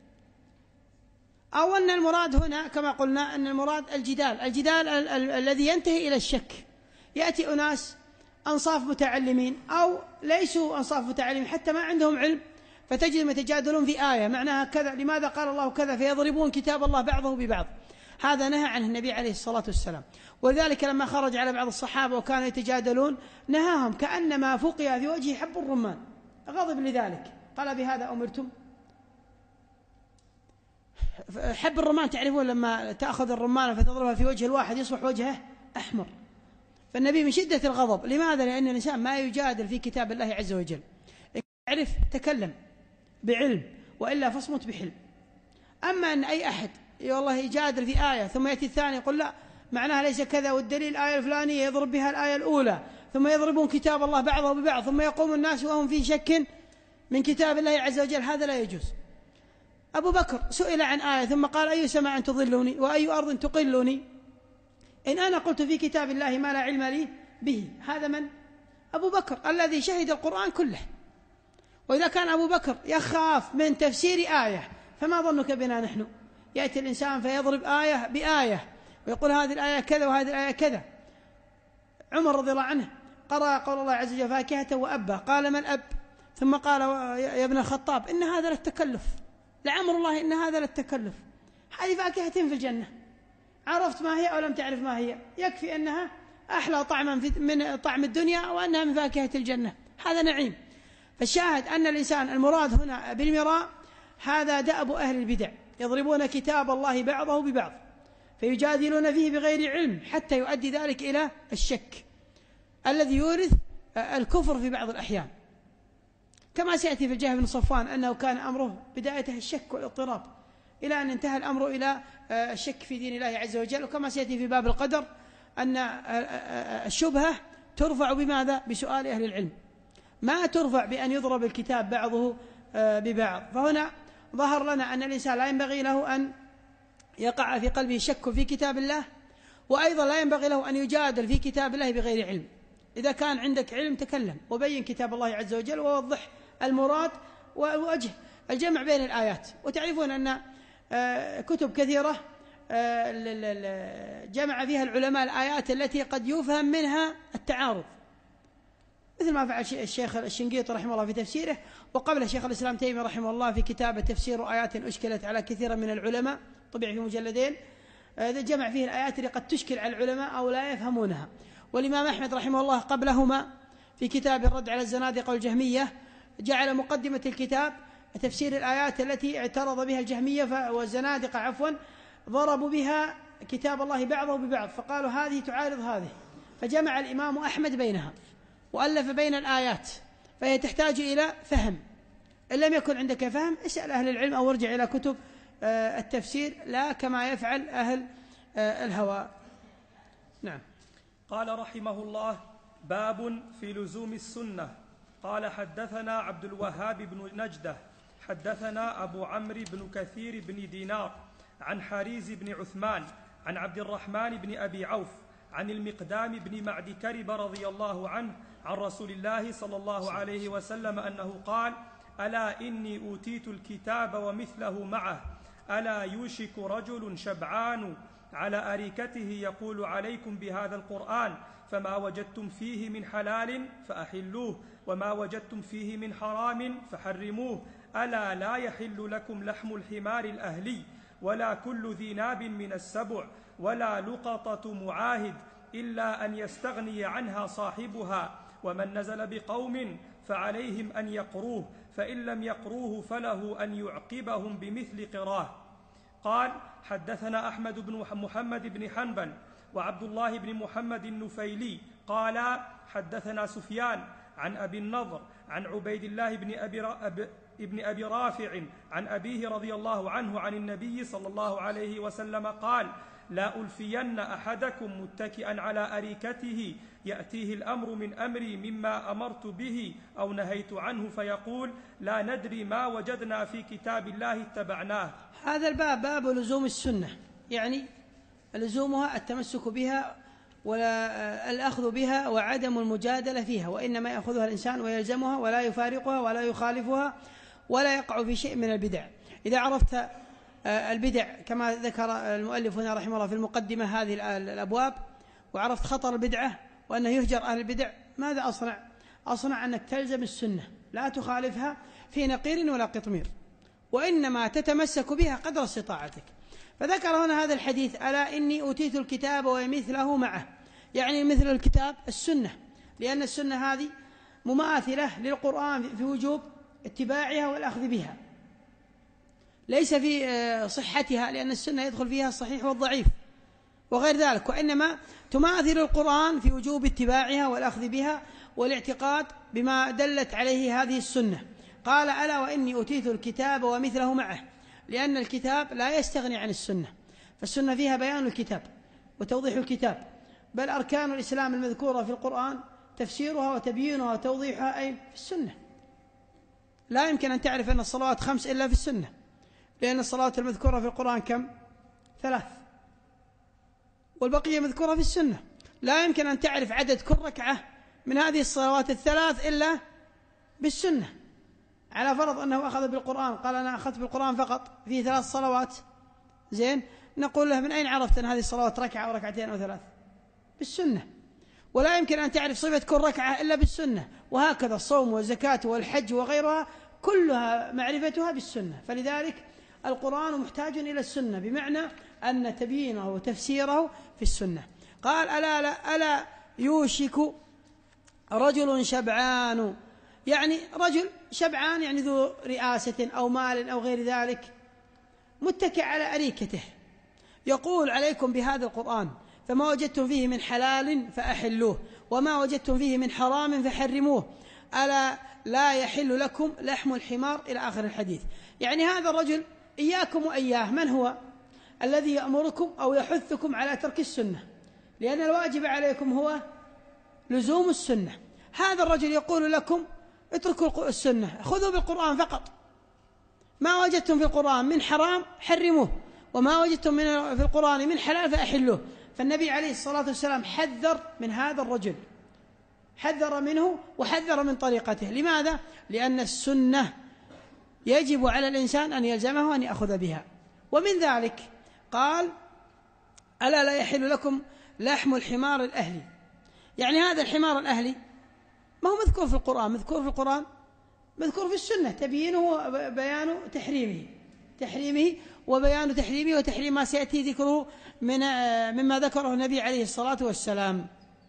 أو أن المراد هنا كما قلنا أن المراد الجدال الجدال ال- ال- الذي ينتهي إلى الشك. يأتي أناس أنصاف متعلمين أو ليسوا أنصاف متعلمين حتى ما عندهم علم، فتجد يتجادلون في آية معناها كذا، لماذا قال الله كذا، فيضربون كتاب الله بعضه ببعض. هذا نهى عنه النبي عليه الصلاة والسلام. وذلك لما خرج على بعض الصحابة وكانوا يتجادلون نهاهم كأنما فقع في وجهه حب الرمان، غضب لذلك، قال: بهذا أمرتم؟ حب الرمان تعرفون لما تأخذ الرمانة فتضربها في وجه الواحد يصبح وجهه أحمر. فالنبي من شدة الغضب. لماذا؟ لأن الإنسان ما يجادل في كتاب الله عز وجل. اعرف تكلم بعلم، وإلا فاصمت بحلم. أما أن أي أحد والله يجادل في آية ثم يأتي الثاني يقول لا معناها ليس كذا والدليل الآية الفلانية، يضرب بها الآية الأولى، ثم يضربون كتاب الله بعضه ببعض، ثم يقوم الناس وهم في شك من كتاب الله عز وجل، هذا لا يجوز. أبو بكر سئل عن آية ثم قال: أي سماء تظلني وأي أرض تقلني إن أنا قلت في كتاب الله ما لا علم لي به. هذا من؟ أبو بكر الذي شهد القرآن كله. وإذا كان أبو بكر يخاف من تفسير آية فما ظنك بنا نحن؟ يأتي الإنسان فيضرب آية بآية ويقول هذه الآية كذا وهذه الآية كذا. عمر رضي الله عنه قرأ قول الله عز وجل: فاكهة وأبا، قال: من أب؟ ثم قال: يا ابن الخطاب إن هذا للتكلف، لعمر الله إن هذا للتكلف. هذه فاكهة في الجنة، عرفت ما هي أو لم تعرف ما هي، يكفي أنها أحلى طعما من طعم الدنيا وأنها من فاكهة الجنة، هذا نعيم. فالشاهد أن الإنسان المراد هنا بالمراء هذا دأب أهل البدع، يضربون كتاب الله بعضه ببعض فيجادلون فيه بغير علم حتى يؤدي ذلك إلى الشك الذي يورث الكفر في بعض الأحيان، كما سيأتي في الجهم بن صفوان أنه كان أمره بدايته الشك والاضطراب إلى أن انتهى الأمر إلى الشك في دين الله عز وجل. وكما سيأتي في باب القدر أن الشبهة ترفع بماذا؟ بسؤال أهل العلم، ما ترفع بأن يضرب الكتاب بعضه ببعض. فهنا ظهر لنا أن الإنسان لا ينبغي له أن يقع في قلبه شك في كتاب الله، وأيضا لا ينبغي له أن يجادل في كتاب الله بغير علم. إذا كان عندك علم تكلم وبين كتاب الله عز وجل ووضح المراد ووجه الجمع بين الآيات. وتعرفون أن كتب كثيرة جمع فيها العلماء الآيات التي قد يفهم منها التعارض، مثل ما فعل الشيخ الشنقيطي رحمه الله في تفسيره، وقبل شيخ الإسلام تيمية رحمه الله في كتابه تفسير آيات أشكلت على كثير من العلماء، طبع في مجلدين، جمع فيه الآيات اللي قد تشكل على العلماء أو لا يفهمونها. والإمام أحمد رحمه الله قبلهما في كتاب الرد على الزنادقة والجهمية جعل مقدمة الكتاب تفسير الآيات التي اعترض بها الجهمية والزنادقة عفوا، ضربوا بها كتاب الله بعضه ببعض فقالوا هذه تعارض هذه، فجمع الإمام أحمد بينها وألف بين الآيات، فهي تحتاج إلى فهم. إن لم يكن عندك فهم اسأل أهل العلم أو ارجع إلى كتب التفسير، لا كما يفعل أهل الهوى. نعم. قال رحمه الله: باب في لزوم السنة. قال: حدثنا عبد الوهاب بن نجدة حدثنا أبو عمرو بن كثير بن دينار عن حريز بن عثمان عن عبد الرحمن بن أبي عوف عن المقدام بن معد كرب رضي الله عنه عن رسول الله صلى الله عليه وسلم أنه قال: ألا إني أوتيت الكتاب ومثله معه، ألا يوشك رجل شبعان على أريكته يقول عليكم بهذا القرآن فما وجدتم فيه من حلال فأحلوه وما وجدتم فيه من حرام فحرموه، ألا لا يحل لكم لحم الحمار الأهلي ولا كل ذي ناب من السبع ولا لقطة معاهد إلا أن يستغني عنها صاحبها، ومن نزل بقوم فعليهم أن يقروه، فإن لم يقروه فله أن يعقبهم بمثل قراه. قال: حدثنا أحمد بن محمد بن حنبل وعبد الله بن محمد النفيلي قالا حدثنا سفيان عن أبي النضر عن عبيد الله بن أبي, أب ابن أبي رافع عن أبيه رضي الله عنه عن النبي صلى الله عليه وسلم قال: لا ألفين أحدكم متكئا على أريكته يأتيه الأمر من أمري مما أمرت به أو نهيت عنه فيقول: لا ندري ما وجدنا في كتاب الله اتبعناه. هذا الباب باب لزوم السنة، يعني لزومها التمسك بها ولا الأخذ بها وعدم المجادلة فيها، وإنما يأخذها الإنسان ويلزمها ولا يفارقها ولا يخالفها ولا يقع في شيء من البدع. إذا عرفت البدع كما ذكر المؤلف هنا رحمه الله في المقدمة هذه الأبواب، وعرفت خطر البدعة وأنه يهجر أهل البدع، ماذا أصنع؟ أصنع أنك تلزم السنة، لا تخالفها في نقير ولا قطمير، وإنما تتمسك بها قدر استطاعتك. فذكر هنا هذا الحديث: ألا إني أوتيت الكتاب ومثله معه، يعني مثل الكتاب السنة، لأن السنة هذه مماثلة للقرآن في وجوب اتباعها والأخذ بها، ليس في صحتها، لأن السنة يدخل فيها الصحيح والضعيف وغير ذلك، وإنما تماثل القرآن في وجوب اتباعها والأخذ بها والاعتقاد بما دلت عليه هذه السنة. قال: ألا وإني أوتيت الكتاب ومثله معه، لأن الكتاب لا يستغني عن السنة، فالسنة فيها بيان الكتاب وتوضيح الكتاب، بل أركان الإسلام المذكورة في القرآن تفسيرها وتبيينها وتوضيحها أين؟ في السنة. لا يمكن أن تعرف أن الصلوات خمس إلا في السنة، لأن الصلوات المذكورة في القرآن كم؟ ثلاث، والبقية مذكورة في السنة. لا يمكن أن تعرف عدد كل ركعة من هذه الصلوات الثلاث إلا بالسنة، على فرض أنه أخذ بالقرآن، قال: أنا أخذت بالقرآن فقط في ثلاث صلوات، زين، نقول له: من أين عرفت أن هذه الصلوات ركعة أو ركعتين أو ثلاث؟ بالسنة. ولا يمكن أن تعرف صفة كل ركعة إلا بالسنة، وهكذا الصوم والزكاة والحج وغيرها كلها معرفتها بالسنة. فلذلك القرآن محتاج إلى السنة، بمعنى أن تبيينه وتفسيره في السنة. قال: ألا, لا ألا يوشك رجل شبعان، يعني رجل شبعان يعني ذو رئاسة أو مال أو غير ذلك، متكئ على أريكته، يقول: عليكم بهذا القرآن، فما وجدتم فيه من حلال فأحلوه، وما وجدتم فيه من حرام فحرموه، ألا لا يحل لكم لحم الحمار، إلى آخر الحديث. يعني هذا الرجل إياكم وإياه من هو؟ الذي يأمركم أو يحثكم على ترك السنة، لأن الواجب عليكم هو لزوم السنة. هذا الرجل يقول لكم: اتركوا السنة، خذوا بالقرآن فقط، ما وجدتم في القرآن من حرام حرموه، وما وجدتم من في القرآن من حلال فأحلوه. فالنبي عليه الصلاة والسلام حذر من هذا الرجل، حذر منه وحذر من طريقته. لماذا؟ لأن السنة يجب على الإنسان أن يلزمه وأن يأخذ بها. ومن ذلك قال: ألا لا يحل لكم لحم الحمار الأهلي، يعني هذا الحمار الأهلي ما هو مذكور في القرآن، مذكور في القرآن مذكور في السنة، تبيينه وبيان تحريمه تحريمه وبيان تحريمه وتحريم ما سيأتي ذكره من مما ذكره النبي عليه الصلاة والسلام.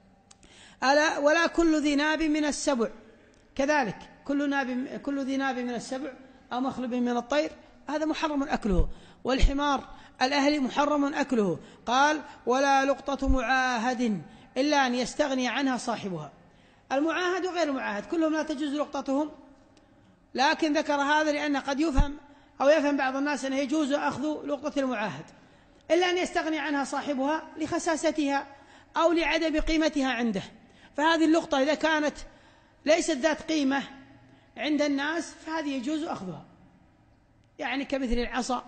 ألا ولا كل ذي ناب من السبع، كذلك كل ناب كل ذي ناب من السبع أو مخلب من الطير هذا محرم أكله، والحمار الأهلي محرم أكله. قال: ولا لقطة معاهد إلا أن يستغني عنها صاحبها. المعاهد وغير المعاهد كلهم لا تجوز لقطتهم، لكن ذكر هذا لأن قد يفهم أو يفهم بعض الناس أنه يجوز أخذ لقطة المعاهد إلا أن يستغني عنها صاحبها لخساستها أو لعدم قيمتها عنده. فهذه اللقطة إذا كانت ليست ذات قيمة عند الناس فهذه يجوز أخذها، يعني كمثل العصا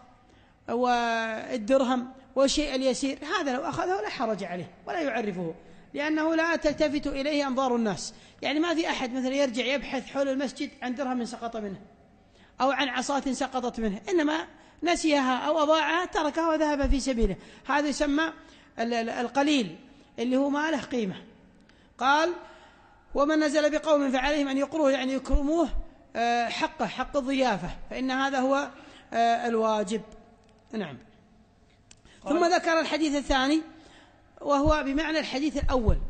والدرهم والشيء اليسير، هذا لو أخذه لا حرج عليه ولا يعرفه، لأنه لا تلتفت إليه أنظار الناس. يعني ما في أحد مثلا يرجع يبحث حول المسجد عن درهم سقط منه أو عن عصاة سقطت منه، إنما نسيها أو أضاعها تركها وذهب في سبيله، هذا يسمى القليل اللي هو ما له قيمة. قال: ومن نزل بقوم فعليهم أن يقروه، يعني يكرموه حقه، حق الضيافة، فإن هذا هو الواجب. نعم. ثم ذكر الحديث الثاني وهو بمعنى الحديث الأول،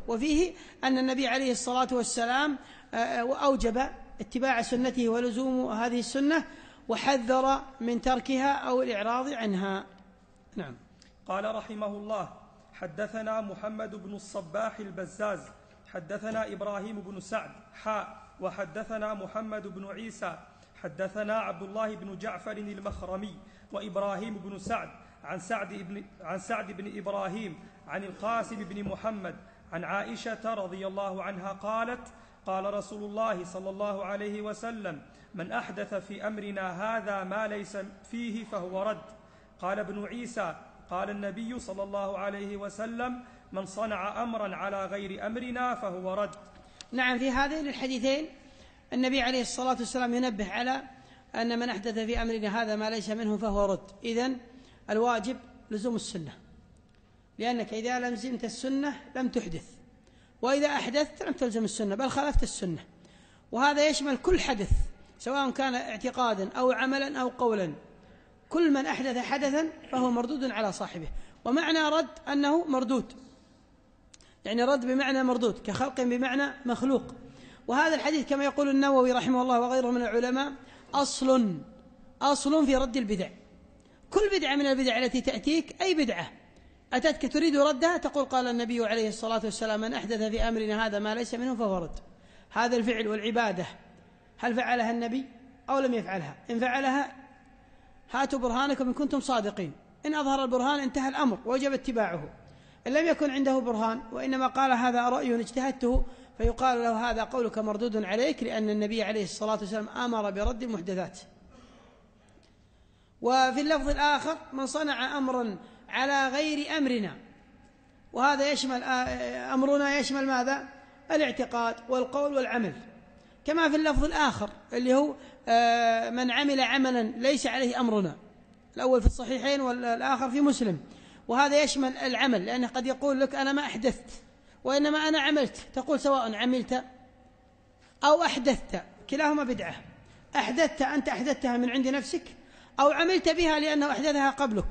وفيه أن النبي عليه الصلاة والسلام أوجب اتباع سنته ولزوم هذه السنة، وحذر من تركها أو الإعراض عنها. نعم. قال رحمه الله: حدثنا محمد بن الصباح البزاز حدثنا إبراهيم بن سعد حاء وحدثنا محمد بن عيسى حدثنا عبد الله بن جعفر المخرمي وإبراهيم بن سعد عن سعد بن, عن سعد بن إبراهيم عن القاسم بن محمد عن عائشة رضي الله عنها قالت: قال رسول الله صلى الله عليه وسلم: من أحدث في أمرنا هذا ما ليس فيه فهو رد. قال ابن عيسى: قال النبي صلى الله عليه وسلم: من صنع أمرا على غير أمرنا فهو رد. نعم، في هذين الحديثين النبي عليه الصلاة والسلام ينبه على أن من أحدث في أمرنا هذا ما ليس منه فهو رد. إذن الواجب لزوم السنة، لأنك إذا لزمت السنة لم تحدث، وإذا أحدثت لم تلزم السنة بل خالفت السنة. وهذا يشمل كل حدث سواء كان اعتقادا أو عملا أو قولا. كل من أحدث حدثا فهو مردود على صاحبه. ومعنى رد أنه مردود، يعني رد بمعنى مردود، كخلق بمعنى مخلوق. وهذا الحديث كما يقول النووي رحمه الله وغيره من العلماء أصل أصل في رد البدع. كل بدعة من البدع التي تأتيك، أي بدعة أتتك تريد ردها، تقول قال النبي عليه الصلاة والسلام: من أحدث في أمرنا هذا ما ليس منه فهو رد. هذا الفعل والعبادة هل فعلها النبي أو لم يفعلها؟ إن فعلها هاتوا برهانكم إن كنتم صادقين. إن أظهر البرهان انتهى الأمر ووجب اتباعه. إن لم يكن عنده برهان وإنما قال هذا رأي اجتهدته، فيقال له هذا قولك مردود عليك، لأن النبي عليه الصلاة والسلام أمر برد المحدثات. وفي اللفظ الآخر: من صنع أمرا على غير أمرنا، وهذا يشمل أمرنا يشمل ماذا؟ الاعتقاد والقول والعمل. كما في اللفظ الآخر اللي هو من عمل عملا ليس عليه أمرنا، الأول في الصحيحين والآخر في مسلم. وهذا يشمل العمل، لأنه قد يقول لك أنا ما أحدثت وإنما أنا عملت، تقول سواء عملت أو أحدثت كلاهما بدعة. أحدثت أنت أحدثتها من عند نفسك، أو عملت بها لأنه أحدثها قبلك،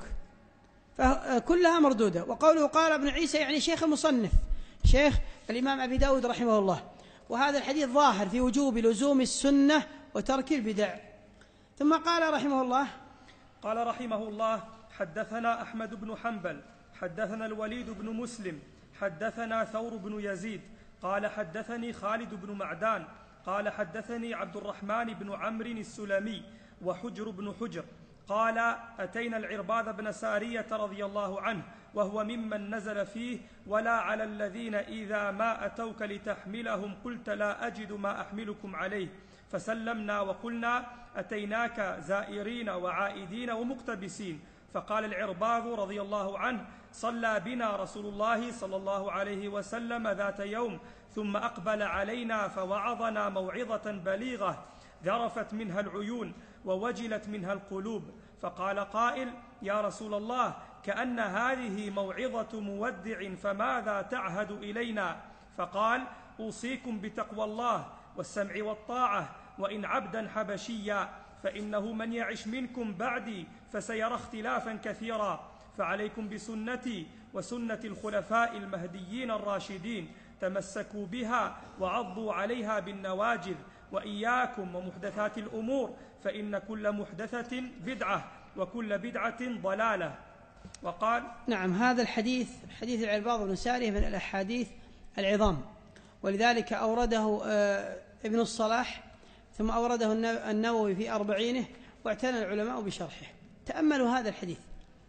فكلها مردودة. وقوله قال ابن عيسى يعني شيخ المصنف، شيخ الإمام أبي داود رحمه الله. وهذا الحديث ظاهر في وجوب لزوم السنة وترك البدع. ثم قال رحمه الله: قال رحمه الله: حدثنا أحمد بن حنبل حدثنا الوليد بن مسلم حدثنا ثور بن يزيد قال حدثني خالد بن معدان قال حدثني عبد الرحمن بن عمرو السلمي وحجر بن حجر قال: أتينا العرباض بن سارية رضي الله عنه وهو ممن نزل فيه: ولا على الذين إذا ما أتوك لتحملهم قلت لا أجد ما أحملكم عليه، فسلمنا وقلنا: أتيناك زائرين وعائدين ومقتبسين. فقال العرباض رضي الله عنه: صلى بنا رسول الله صلى الله عليه وسلم ذات يوم، ثم أقبل علينا فوعظنا موعظة بليغة ذرفت منها العيون ووجلت منها القلوب. فقال قائل: يا رسول الله، كأن هذه موعظة مودع، فماذا تعهد إلينا؟ فقال: أوصيكم بتقوى الله والسمع والطاعة، وإن عبدا حبشيا، فإنه من يعش منكم بعدي فسيرى اختلافا كثيرا، فعليكم بسنتي وسنة الخلفاء المهديين الراشدين، تمسكوا بها وعضوا عليها بالنواجذ، وإياكم ومحدثات الأمور، فإن كل محدثة بدعة وكل بدعة ضلالة. وقال: نعم، هذا الحديث حديث العرباض بن سارية من الأحاديث العظام، ولذلك أورده ابن الصلاح ثم أورده النووي في أربعينه، واعتنى العلماء بشرحه. تأملوا هذا الحديث.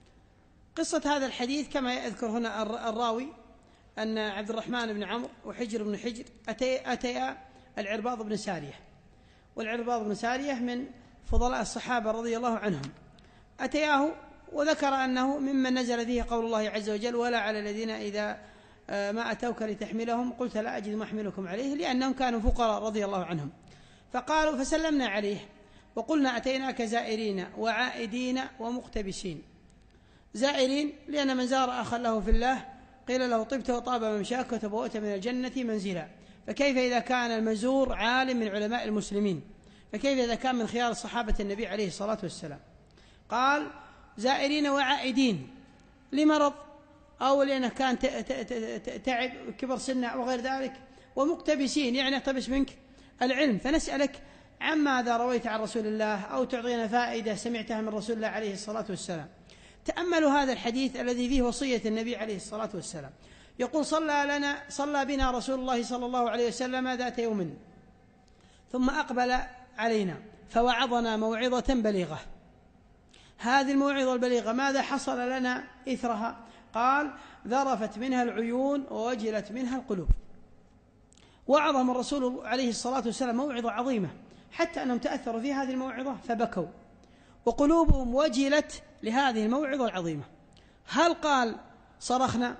قصة هذا الحديث كما يذكر هنا الراوي أن عبد الرحمن بن عمرو وحجر بن حجر أتي أتيا العرباض بن سارية، والعرباض بن سارية من فضلاء الصحابة رضي الله عنهم. أتياه وذكر أنه ممن نزل فيه قول الله عز وجل: ولا على الذين إذا ما أتوك لتحملهم قلت لا أجد ما أحملكم عليه، لأنهم كانوا فقراء رضي الله عنهم. فقالوا فسلمنا عليه وقلنا: أتيناك زائرين وعائدين ومقتبسين. زائرين لأن من زار أخا له في الله قيل له: طبت وطاب ممشاك وتبوأت من الجنة منزلا. فكيف إذا كان المزور عالم من علماء المسلمين؟ فكيف إذا كان من خيار صحابة النبي عليه الصلاة والسلام؟ قال: زائرين وعائدين لمرض، أو لأنه كان تعب كبر سنه وغير ذلك، ومقتبسين يعني يقتبس منك العلم، فنسألك عما رويت عن رسول الله أو تعطينا فائدة سمعتها من رسول الله عليه الصلاة والسلام. تأملوا هذا الحديث الذي فيه وصية النبي عليه الصلاة والسلام. يقول صلى لنا صلى بنا رسول الله صلى الله عليه وسلم ذات يوم ثم أقبل علينا فوعظنا موعظة بليغة. هذه الموعظة البليغة ماذا حصل لنا إثرها؟ قال ذرفت منها العيون ووجلت منها القلوب. وعظهم الرسول عليه الصلاة والسلام موعظة عظيمة حتى أنهم تأثروا في هذه الموعظة فبكوا، وقلوبهم وجلت لهذه الموعظة العظيمة. هل قال صرخنا،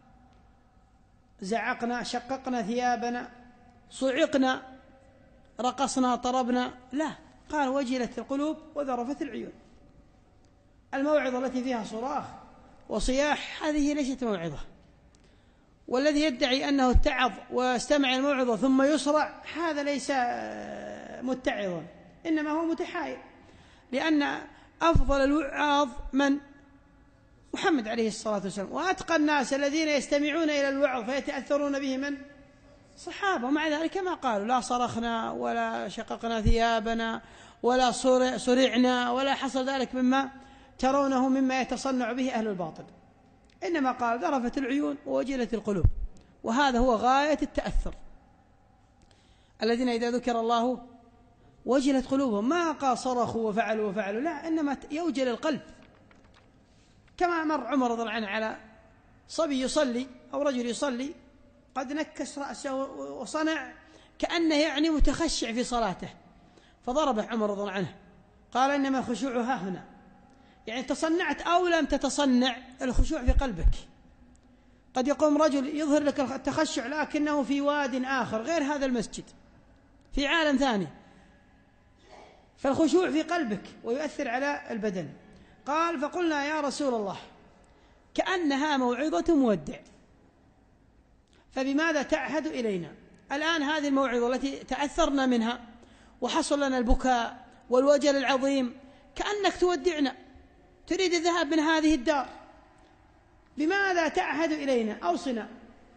زعقنا، شققنا ثيابنا، صعقنا، رقصنا، طربنا؟ لا، قال وجلت القلوب وذرفت العيون. الموعظة التي فيها صراخ وصياح هذه ليست موعظة، والذي يدعي أنه اتعظ واستمع الموعظة ثم يصرع هذا ليس متعظا، إنما هو متحايل، لأن أفضل الوعاظ من؟ محمد عليه الصلاة والسلام. وأتقى الناس الذين يستمعون إلى الوعظ فيتأثرون به من؟ صحابة. ومع ذلك ما قالوا لا صرخنا ولا شققنا ثيابنا ولا صرعنا ولا حصل ذلك مما ترونه مما يتصنع به أهل الباطل، إنما قال ذرفت العيون ووجلت القلوب. وهذا هو غاية التأثر، الذين إذا ذكر الله وجلت قلوبهم، ما قال صرخوا وفعلوا وفعلوا، لا، إنما يوجل القلب. كما مر عمر رضي الله عنه على صبي يصلي أو رجل يصلي قد نكس رأسه وصنع كأنه يعني متخشع في صلاته، فضربه عمر رضي الله عنه، قال إنما الخشوع ها هنا، يعني تصنعت أو لم تتصنع الخشوع في قلبك. قد يقوم رجل يظهر لك التخشع لكنه في واد آخر غير هذا المسجد، في عالم ثاني، فالخشوع في قلبك ويؤثر على البدن. قال فقلنا يا رسول الله كأنها موعظة مودع، فبماذا تعهد إلينا الآن هذه الموعظة التي تأثرنا منها وحصل لنا البكاء والوجل العظيم، كأنك تودعنا، تريد الذهاب من هذه الدار، بماذا تعهد إلينا؟ أوصنا.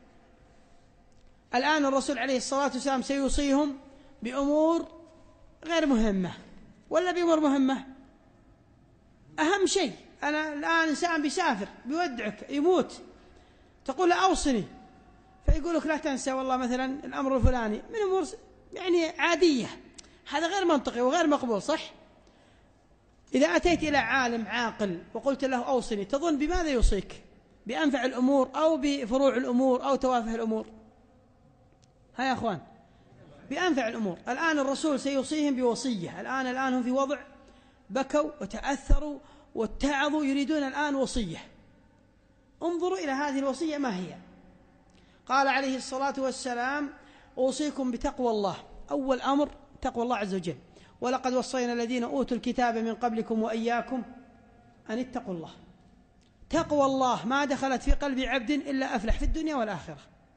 الآن الرسول عليه الصلاة والسلام سيوصيهم بأمور غير مهمة ولا بأمور مهمة؟ أهم شيء، أنا الآن إنسان بيسافر بيودعك يموت، تقول أوصني، فيقول لك لا تنسى والله مثلا الأمر الفلاني من أمور يعني عادية، هذا غير منطقي وغير مقبول، صح؟ إذا أتيت إلى عالم عاقل وقلت له أوصني، تظن بماذا يوصيك؟ بأنفع الأمور أو بفروع الأمور أو توافه الأمور؟ ها يا أخوان، بأنفع الأمور. الآن الرسول سيوصيهم بوصية، الآن الآن هم في وضع بكوا وتأثروا واتعظوا، يريدون الآن وصية. انظروا إلى هذه الوصية ما هي. قال عليه الصلاة والسلام أوصيكم بتقوى الله، أول أمر تقوى الله عز وجل، ولقد وصينا الذين أوتوا الكتاب من قبلكم وإياكم أن اتقوا الله. تقوى الله ما دخلت في قلب عبد إلا أفلح في الدنيا والآخرة.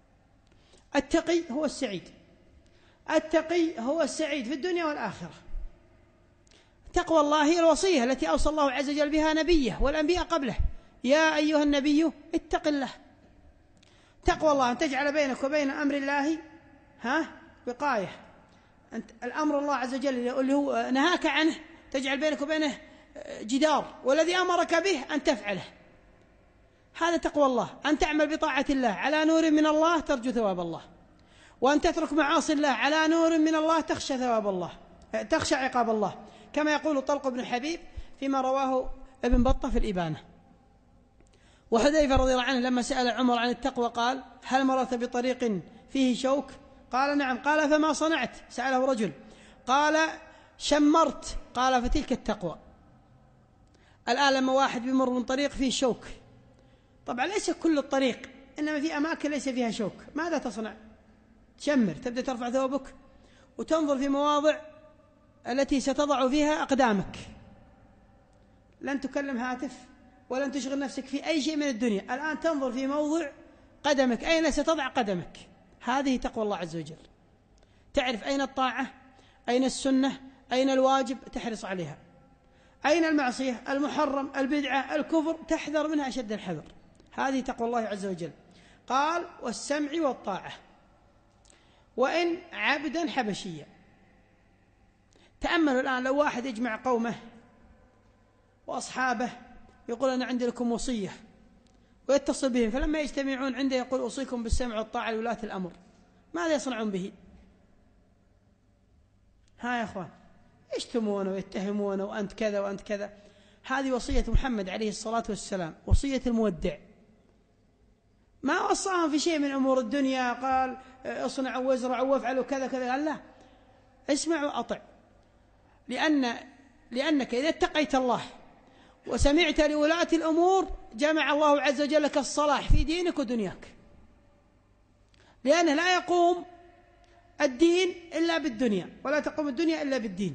التقي هو السعيد، التقي هو السعيد في الدنيا والآخرة. تقوى الله هي الوصية التي أوصى الله عز وجل بها نبيه والأنبياء قبله، يا أيها النبي اتق الله. تقوى الله أن تجعل بينك وبين أمر الله ها وقاية، أنت الأمر الله عز وجل اللي هو نهاك عنه تجعل بينك وبينه جدار، والذي أمرك به أن تفعله، هذا تقوى الله. أن تعمل بطاعة الله على نور من الله ترجو ثواب الله، وأن تترك معاصي الله على نور من الله تخشى ثواب الله، تخشى عقاب الله، كما يقول طلق بن حبيب فيما رواه ابن بطة في الإبانة. وحذيفة رضي الله عنه لما سأل عمر عن التقوى قال هل مرت بطريق فيه شوك؟ قال نعم. قال فما صنعت؟ سأله رجل قال شمرت. قال فتلك التقوى. الآن لما واحد بيمر من طريق فيه شوك، طبعا ليس كل الطريق، إنما في أماكن ليس فيها شوك، ماذا تصنع؟ تشمر، تبدأ ترفع ثوبك وتنظر في مواضع التي ستضع فيها أقدامك، لن تكلم هاتف ولن تشغل نفسك في أي شيء من الدنيا، الآن تنظر في موضع قدمك أين ستضع قدمك. هذه تقوى الله عز وجل، تعرف أين الطاعة، أين السنة، أين الواجب، تحرص عليها، أين المعصية، المحرم، البدعة، الكفر، تحذر منها أشد الحذر. هذه تقوى الله عز وجل. قال والسمع والطاعة وإن عبدا حبشيا. تأملوا الآن لو واحد يجمع قومه وأصحابه يقول أنا عندي لكم وصية ويتصل بهم، فلما يجتمعون عنده يقول أوصيكم بالسمع والطاعة لولاة الأمر، ماذا يصنعون به؟ ها يا أخوان، يشتمونه ويتهمونه وأنت كذا وأنت كذا. هذه وصية محمد عليه الصلاة والسلام، وصية المودع. ما وصاهم في شيء من أمور الدنيا، قال اصنعوا وازرعوا وافعلوا كذا كذا، قال لا، اسمع وأطع. لأن لأنك إذا اتقيت الله وسمعت لولاة الأمور جمع الله عز وجل لك الصلاح في دينك ودنياك، لأنه لا يقوم الدين إلا بالدنيا، ولا تقوم الدنيا إلا بالدين.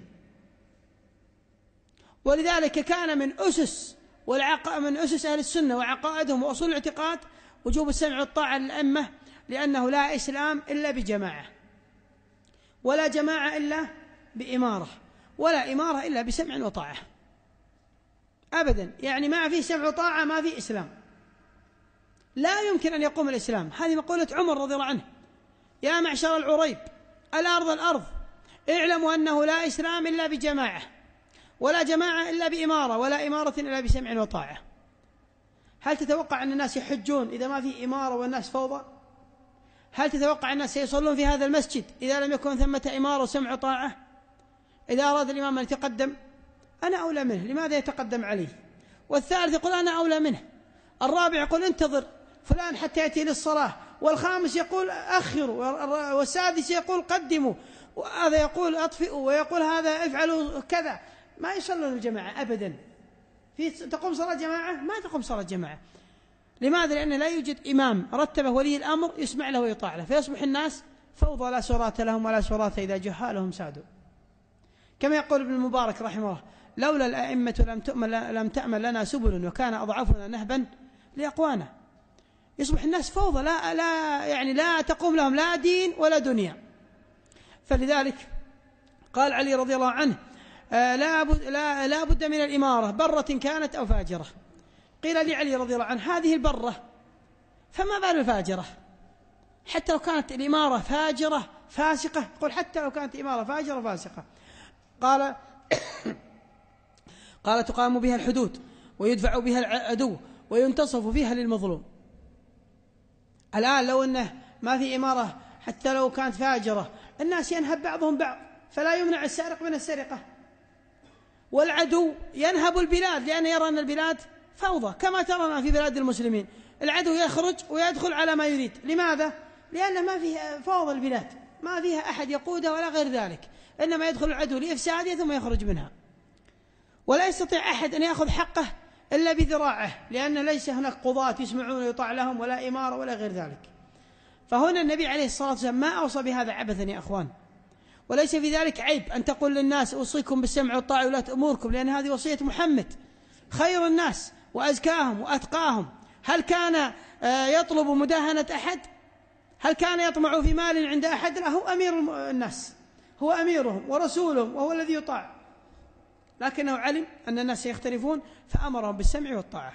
ولذلك كان من أسس والعق... من أسس أهل السنة وعقائدهم وأصول الاعتقاد وجوب السمع والطاعة للأئمة، لأنه لا إسلام إلا بجماعة، ولا جماعة إلا بإمارة، ولا إمارة إلا بسمع وطاعة أبدا. يعني ما في سمع وطاعة ما في إسلام، لا يمكن أن يقوم الإسلام. هذه مقولة عمر رضي الله عنه: يا معشر العريب الأرض الأرض اعلموا أنه لا إسلام إلا بجماعة، ولا جماعة إلا بإمارة، ولا إمارة إلا بسمع وطاعة. هل تتوقع أن الناس يحجون إذا ما في إمارة والناس فوضى؟ هل تتوقع أن الناس سيصلون في هذا المسجد إذا لم يكن ثمة إمارة وسمع وطاعة؟ إذا أراد الإمام أن يتقدم أنا أولى منه، لماذا يتقدم عليه؟ والثالث يقول أنا أولى منه، الرابع يقول انتظر فلان حتى يأتي للصلاة، والخامس يقول أخروا، والسادس يقول قدموا، وهذا يقول أطفئوا، ويقول هذا افعلوا كذا. ما يصلون الجماعة أبدا. في تقوم صلاة جماعة؟ ما تقوم صلاة جماعة. لماذا؟ لأن لا يوجد إمام رتبه ولي الأمر يسمع له ويطاع له، فيصبح الناس فوضى لا سرات لهم ولا سرات إذا جهالهم سادوا. كما يقول ابن المبارك رحمه الله: لولا الأئمة لم تؤمن لم تأمن لنا سبل، وكان أضعفنا نهبا لأقوانا. يصبح الناس فوضى، لا لا يعني لا تقوم لهم لا دين ولا دنيا. فلذلك قال علي رضي الله عنه: لا بد, لا, لا بد من الإمارة برة كانت أو فاجرة. قيل لعلي رضي الله عنه: هذه البرة فما بال الفاجرة؟ حتى لو كانت الإمارة فاجرة فاسقة، يقول حتى لو كانت إمارة فاجرة فاسقة. قال قال تقام بها الحدود ويدفع بها العدو وينتصف فيها للمظلوم. الآن لو أنه ما في إمارة حتى لو كانت فاجرة، الناس ينهب بعضهم بعض، فلا يمنع السارق من السرقة، والعدو ينهب البلاد لأنه يرى أن البلاد فوضى، كما ترى في بلاد المسلمين العدو يخرج ويدخل على ما يريد. لماذا؟ لأن ما فيها فوضى البلاد، ما فيها أحد يقودها ولا غير ذلك، إنما يدخل العدو لإفسادها ثم يخرج منها، ولا يستطيع أحد أن يأخذ حقه إلا بذراعه، لأن ليس هناك قضاة يسمعون ويطاع لهم، ولا إمارة ولا غير ذلك. فهنا النبي عليه الصلاة والسلام ما أوصى بهذا عبثا يا أخوان، وليس في ذلك عيب أن تقول للناس أوصيكم بالسمع والطاعة ولاة أموركم، لأن هذه وصية محمد خير الناس وأزكاهم وأتقاهم. هل كان يطلب مداهنة أحد؟ هل كان يطمع في مال عند أحد؟ لا، هو أمير الناس، هو أميرهم ورسولهم، وهو الذي يطاع، لكنه علم أن الناس سيختلفون فأمرهم بالسمع والطاعة.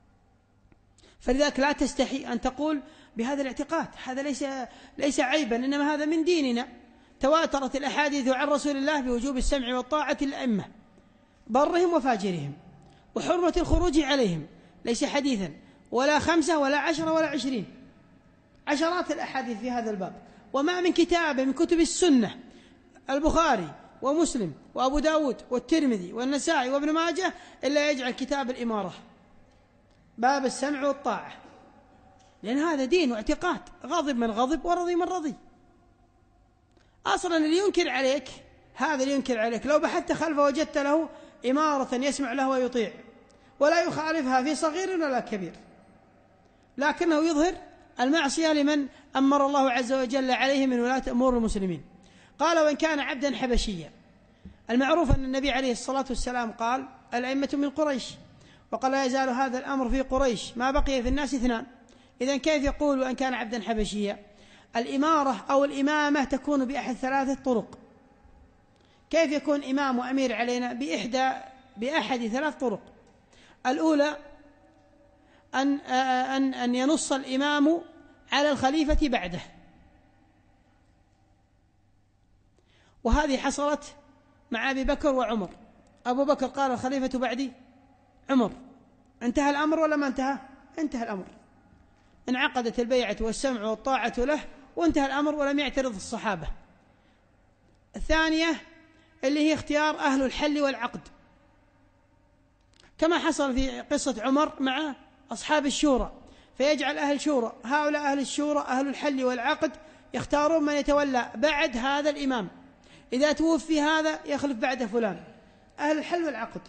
فلذلك لا تستحي أن تقول بهذا الاعتقاد، هذا ليس ليس عيبا، إنما هذا من ديننا. تواترت الأحاديث عن رسول الله بوجوب السمع والطاعة للأئمة برهم وفاجرهم، وحرمة الخروج عليهم، ليس حديثا ولا خمسة ولا عشرة ولا عشرين، عشرات الأحاديث في هذا الباب. وما من كتاب من كتب السنة، البخاري ومسلم وأبو داود والترمذي والنسائي وابن ماجه، إلا يجعل كتاب الإمارة باب السمع والطاعة، لأن هذا دين واعتقاد، غضب من غضب ورضي من رضي. أصلا اللي ينكر عليك هذا اللي ينكر عليك لو بحثت خلفه وجدت له إمارة يسمع له ويطيع ولا يخالفها في صغير ولا كبير، لكنه يظهر المعصية لمن أمر الله عز وجل عليه من ولاة أمور المسلمين. قال: وإن كان عبدا حبشيا. المعروف أن النبي عليه الصلاة والسلام قال: الأئمة من قريش، وقال: لا يزال هذا الأمر في قريش ما بقي في الناس اثنان. إذن كيف يقول وإن كان عبدا حبشيا؟ الإمارة أو الإمامة تكون بأحد ثلاثة طرق. كيف يكون إمام وأمير علينا؟ بإحدى بأحد ثلاث طرق. الأولى أن, أن, أن ينص الإمام على الخليفة بعده، وهذه حصلت مع أبي بكر وعمر. أبو بكر قال الخليفة بعدي عمر، انتهى الأمر ولا ما انتهى؟ انتهى الأمر، انعقدت البيعة والسمع والطاعة له وانتهى الأمر ولم يعترض الصحابة. الثانية اللي هي اختيار أهل الحل والعقد، كما حصل في قصة عمر مع أصحاب الشورى، فيجعل أهل الشورى هؤلاء أهل الشورى أهل الحل والعقد يختارون من يتولى بعد هذا الإمام، إذا توفي هذا يخلف بعد فلان، أهل الحل والعقد.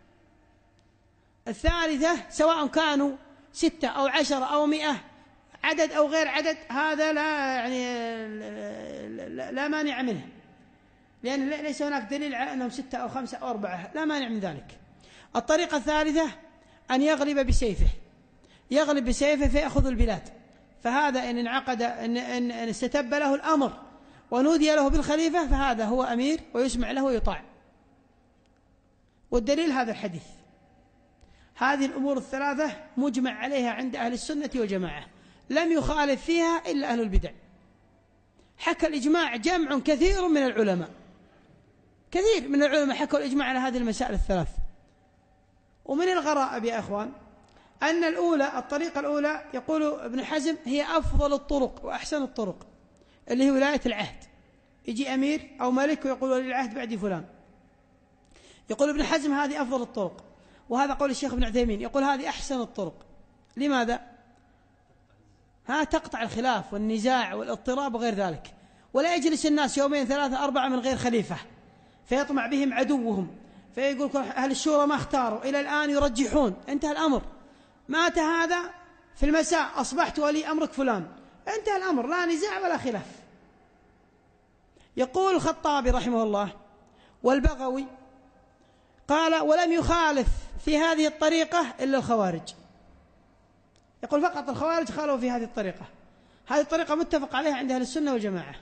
الثالثة سواء كانوا ستة أو عشرة أو مئة، عدد أو غير عدد، هذا لا يعني لا مانع منه، لأن ليس هناك دليل على أنهم ستة أو خمسة أو أربعة، لا مانع من ذلك. الطريقة الثالثة أن يغلب بسيفه، يغلب بسيفه فيأخذ البلاد، فهذا إن انعقد إن, إن, إن استتب له الأمر ونودي له بالخليفة فهذا هو أمير ويسمع له ويطاع. والدليل هذا الحديث. هذه الأمور الثلاثة مجمع عليها عند أهل السنة والجماعة، لم يخالف فيها إلا أهل البدع. حكى الإجماع جمع كثير من العلماء، كثير من العلماء حكوا الإجماع على هذه المسائل الثلاث. ومن الغرائب يا أخوان أن الأولى، الطريقة الأولى يقول ابن حزم هي أفضل الطرق وأحسن الطرق، اللي هي ولاية العهد، يجي أمير أو ملك ويقول ولي العهد بعد فلان. يقول ابن حزم هذه أفضل الطرق، وهذا قول الشيخ ابن عثيمين، يقول هذه أحسن الطرق. لماذا؟ ها تقطع الخلاف والنزاع والاضطراب وغير ذلك، ولا يجلس الناس يومين ثلاثة أربعة من غير خليفة فيطمع بهم عدوهم، فيقول أهل الشورى ما اختاروا إلى الآن يرجحون، انتهى الأمر، مات هذا في المساء أصبحت ولي أمرك فلان، انتهى الأمر، لا نزاع ولا خلاف. يقول الخطابي رحمه الله والبغوي قال ولم يخالف في هذه الطريقة إلا الخوارج، يقول فقط الخوارج خالوا في هذه الطريقة، هذه الطريقة متفق عليها عند أهل السنة والجماعة.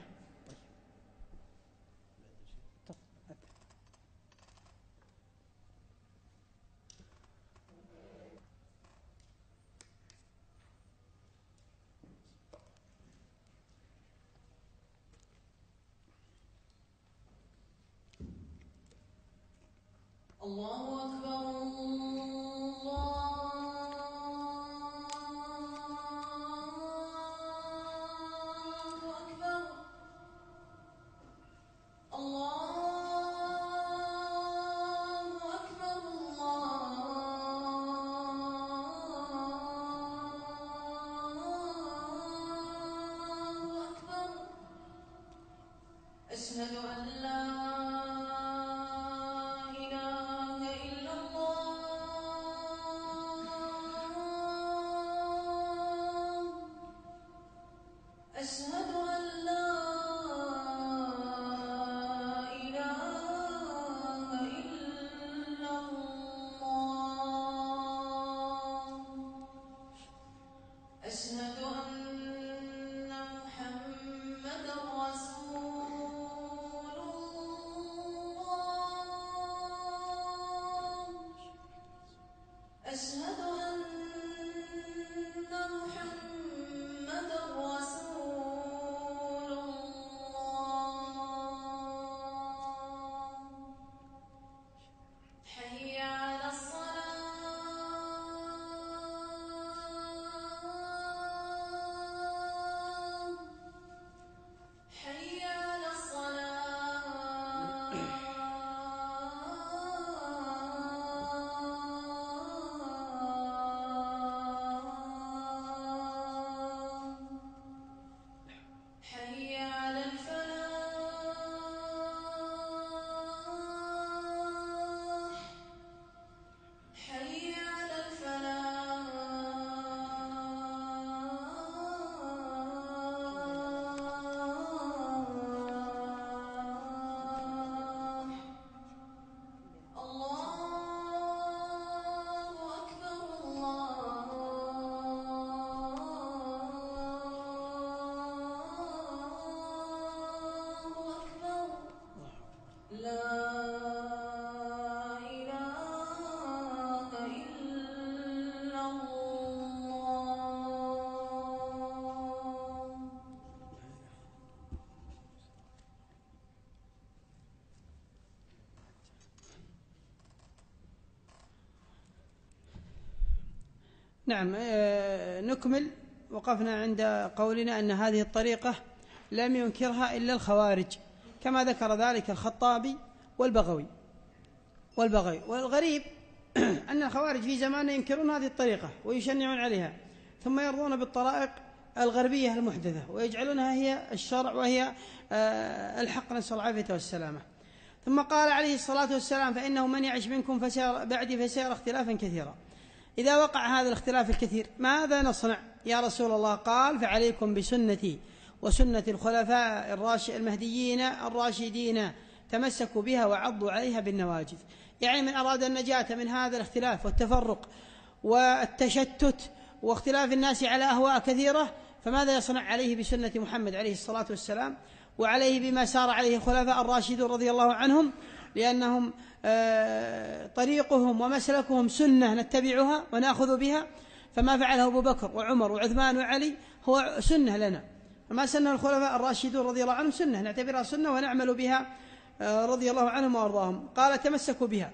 الله أكبر الله أكبر الله أكبر الله أكبر. أشهد أن لا نعم. نكمل. وقفنا عند قولنا أن هذه الطريقة لم ينكرها إلا الخوارج، كما ذكر ذلك الخطابي والبغوي والبغوي والغريب أن الخوارج في زماننا ينكرون هذه الطريقة ويشنعون عليها، ثم يرضون بالطرائق الغربية المحدثة ويجعلونها هي الشرع وهي الحق، نسأل العافية والسلامة. ثم قال عليه الصلاة والسلام: فإنه من يعش منكم فسير بعدي فسير اختلافا كثيرا. إذا وقع هذا الاختلاف الكثير ماذا نصنع يا رسول الله؟ قال: فعليكم بسنتي وسنة الخلفاء المهديين الراشدين، تمسكوا بها وعضوا عليها بالنواجذ. يعني من أراد النجاة من هذا الاختلاف والتفرق والتشتت واختلاف الناس على أهواء كثيرة، فماذا يصنع؟ عليه بسنة محمد عليه الصلاة والسلام، وعليه بما سار عليه الخلفاء الراشدون رضي الله عنهم، لأنهم طريقهم ومسلكهم سنة نتبعها ونأخذ بها. فما فعله أبو بكر وعمر وعثمان وعلي هو سنة لنا، فما سنه الخلفاء الراشدون رضي الله عنهم سنة نعتبرها سنة ونعمل بها رضي الله عنهم وأرضاهم. قال: تمسكوا بها،